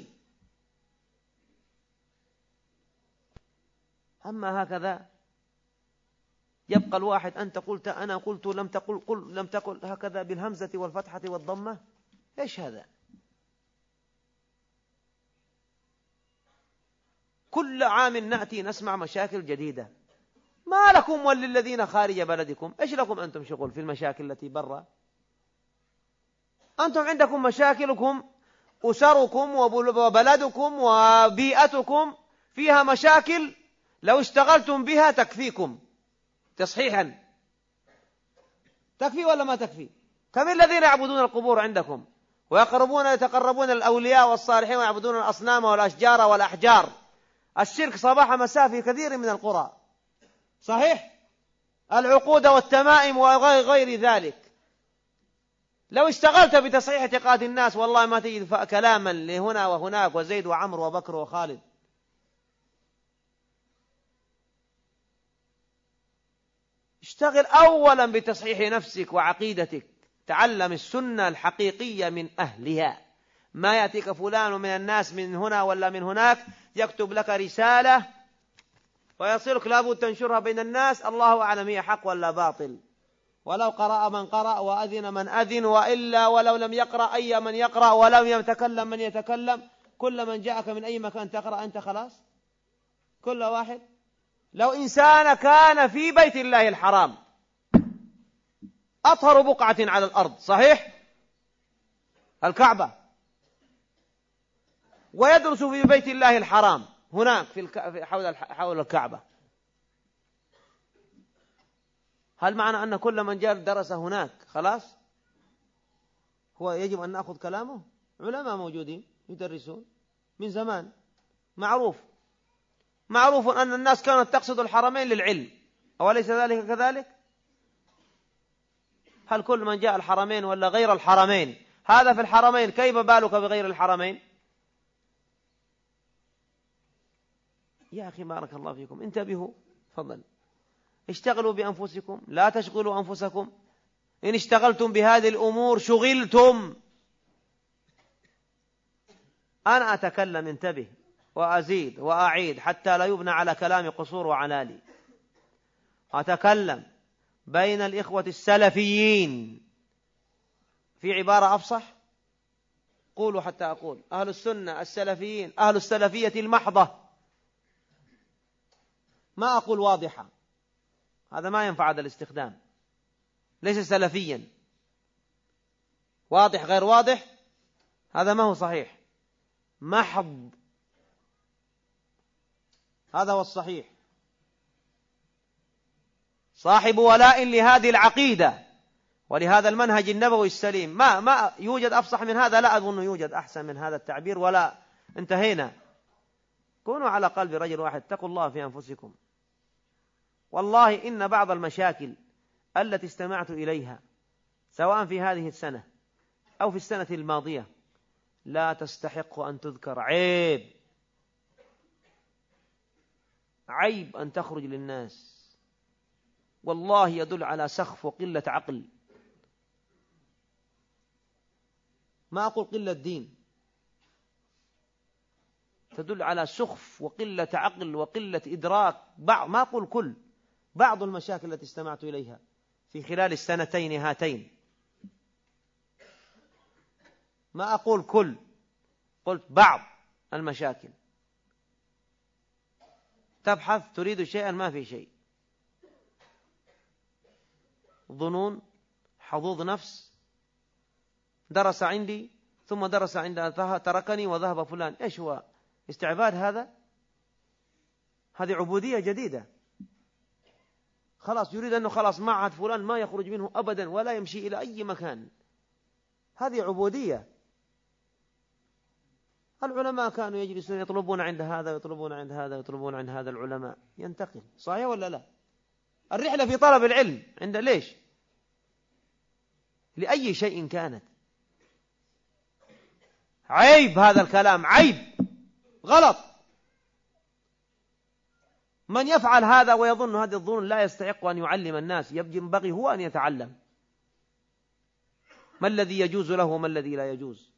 أما هكذا يبقى الواحد أنت قلت أنا قلت لم تقل هكذا بالهمزة والفتحة والضمة. إيش هذا؟ كل عام نأتي نسمع مشاكل جديدة. ما لكم وللذين خارج بلدكم؟ إيش لكم أنتم شغل في المشاكل التي برا؟ أنتم عندكم مشاكلكم، أسركم وبلدكم وبيئتكم فيها مشاكل، لو اشتغلتم بها تكفيكم تصحيحا. تكفي ولا ما تكفي؟ كم الذين يعبدون القبور عندكم يتقربون الأولياء والصالحين ويعبدون الأصنام والأشجار والأحجار؟ الشرك صباح مساء في كثير من القرى، صحيح؟ العقود والتمائم وغير ذلك. لو اشتغلت بتصحيح اعتقاد الناس والله ما تجد كلاما لهنا وهناك وزيد وعمر وبكر وخالد. اشتغل أولا بتصحيح نفسك وعقيدتك، تعلم السنة الحقيقية من أهلها. ما يأتيك فلان من الناس من هنا ولا من هناك يكتب لك رسالة ويصلك لابد تنشرها بين الناس، الله أعلم هي حق ولا باطل. ولو قرأ من قرأ وأذن من أذن، وإلا ولو لم يقرأ أي من يقرأ، ولو يتكلم من يتكلم، كل من جاءك من أي مكان تقرأ أنت خلاص، كل واحد. لو إنسان كان في بيت الله الحرام أطهر بقعة على الأرض، صحيح؟ الكعبة، ويدرس في بيت الله الحرام هناك حول الكعبة، هل معنى أن كل من جاء درس هناك خلاص هو يجب أن نأخذ كلامه؟ علماء موجودين يدرسون من زمان، معروف أن الناس كانت تقصد الحرمين للعلم، أوليس ذلك كذلك؟ هل كل من جاء الحرمين ولا غير الحرمين؟ هذا في الحرمين، كيف بالك بغير الحرمين؟ يا أخي بارك الله فيكم، انتبهوا، فضل اشتغلوا بأنفسكم، لا تشغلوا أنفسكم. إن اشتغلتم بهذه الأمور شغلتم. أنا أتكلم، انتبه، وأزيد وأعيد حتى لا يبنى على كلام قصور وعلالي. أتكلم بين الإخوة السلفيين في عبارة أفصح، قولوا حتى أقول أهل السنة السلفيين، أهل السلفية المحضة، ما أقول واضحة، هذا ما ينفع هذا الاستخدام، ليس سلفيا. واضح غير واضح هذا ما هو صحيح، محض هذا هو الصحيح، صاحب ولاء لهذه العقيدة ولهذا المنهج النبوي السليم. ما يوجد أفصح من هذا، لا أظن يوجد أحسن من هذا التعبير، ولا انتهينا. كونوا على قلب رجل واحد، اتقوا الله في أنفسكم. والله إن بعض المشاكل التي استمعت إليها سواء في هذه السنة أو في السنة الماضية لا تستحق أن تذكر. عيب أن تخرج للناس، والله يدل على سخف وقلة عقل، ما أقول قلة دين. تدل على سخف وقلة عقل وقلة إدراك. ما أقول كل، بعض المشاكل التي استمعت إليها في خلال السنتين هاتين، ما أقول كل، قلت بعض المشاكل. تبحث تريد شيئا ما في شيء، ظنون، حظوظ نفس، درس عندي ثم درس عند تركني وذهب فلان. إيش هو استعباد هذا؟ هذه عبودية جديدة. خلاص يريد أنه خلاص معهد فلان ما يخرج منه أبدا ولا يمشي إلى أي مكان. هذه عبودية. العلماء كانوا يجلسون يطلبون عند هذا ويطلبون عند هذا ويطلبون عند هذا. العلماء ينتقل، صحيح ولا لا؟ الرحلة في طلب العلم عند ليش؟ لأي شيء كانت. عيب هذا الكلام، عيب، غلط. من يفعل هذا ويظن هذه الظنون لا يستحق أن يعلم الناس. ينبغي هو أن يتعلم ما الذي يجوز له وما الذي لا يجوز.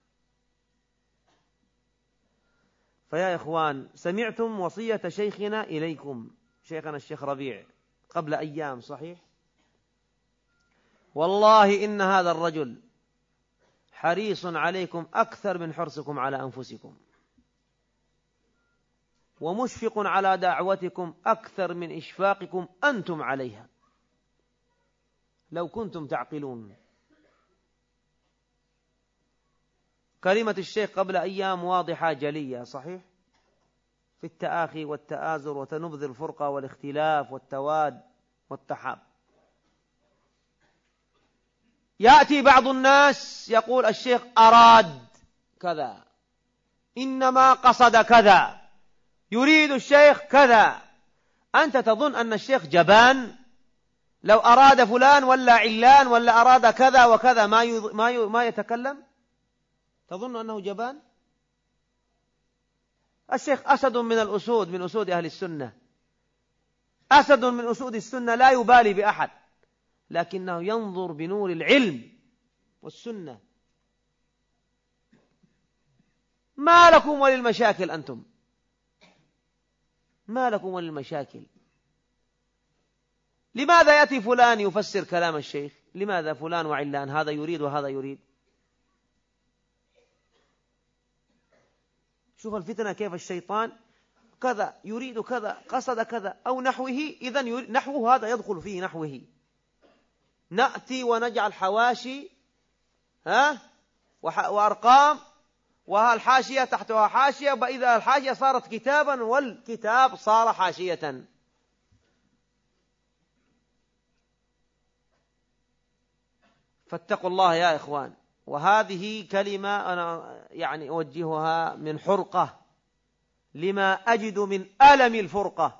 فيا إخوان، سمعتم وصية شيخنا إليكم، شيخنا الشيخ ربيع، قبل أيام، صحيح؟ والله إن هذا الرجل حريص عليكم أكثر من حرصكم على أنفسكم، ومشفق على دعوتكم أكثر من إشفاقكم أنتم عليها، لو كنتم تعقلون. كلمة الشيخ قبل أيام واضحة جلية، صحيح؟ في التآخي والتآزر وتنبذ الفرقة والاختلاف والتواد والتحاب. يأتي بعض الناس يقول الشيخ أراد كذا، إنما قصد كذا، يريد الشيخ كذا. أنت تظن أن الشيخ جبان لو أراد فلان ولا علان ولا أراد كذا وكذا ما يتكلم؟ تظن أنه جبان؟ الشيخ أسد من الأسود، من أسود أهل السنة، أسد من أسود السنة، لا يبالي بأحد، لكنه ينظر بنور العلم والسنة. ما لكم وللمشاكل أنتم؟ ما لكم وللمشاكل؟ لماذا يأتي فلان يفسر كلام الشيخ؟ لماذا فلان وعلان، هذا يريد وهذا يريد؟ شوف الفتنة كيف الشيطان كذا يريد كذا، قصد كذا أو نحوه، إذن نحوه هذا يدخل فيه نحوه. نأتي ونجعل حواشي وأرقام، والحاشية تحتها حاشية، وإذا الحاشية صارت كتابا والكتاب صار حاشية. فاتقوا الله يا إخوان. وهذه كلمة أنا أوجهها من حرقة لما أجد من ألم الفرقة.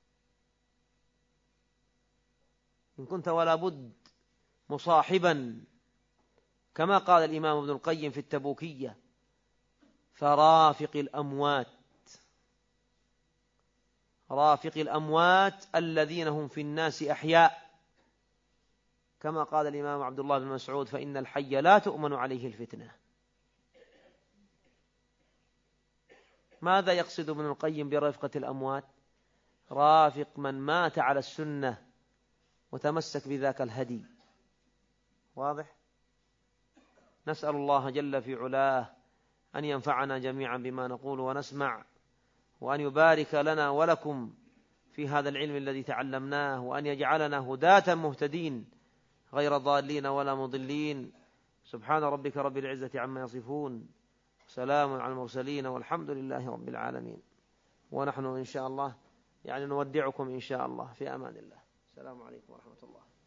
إن كنت ولا بد مصاحبا كما قال الإمام ابن القيم في التبوكية: فرافق الأموات، رافق الأموات الذين هم في الناس أحياء، كما قال الإمام عبد الله بن مسعود: فإن الحي لا تؤمن عليه الفتنة. ماذا يقصد ابن القيم برفقة الأموات؟ رافق من مات على السنة وتمسك بذاك الهدي. واضح؟ نسأل الله جل في علاه أن ينفعنا جميعا بما نقول ونسمع، وأن يبارك لنا ولكم في هذا العلم الذي تعلمناه، وأن يجعلنا هداة مهتدين غير ضالين ولا مضلين. سبحان ربك رب العزة عما يصفون، سلام على المرسلين، والحمد لله رب العالمين. ونحن إن شاء الله نودعكم إن شاء الله في أمان الله. السلام عليكم ورحمة الله.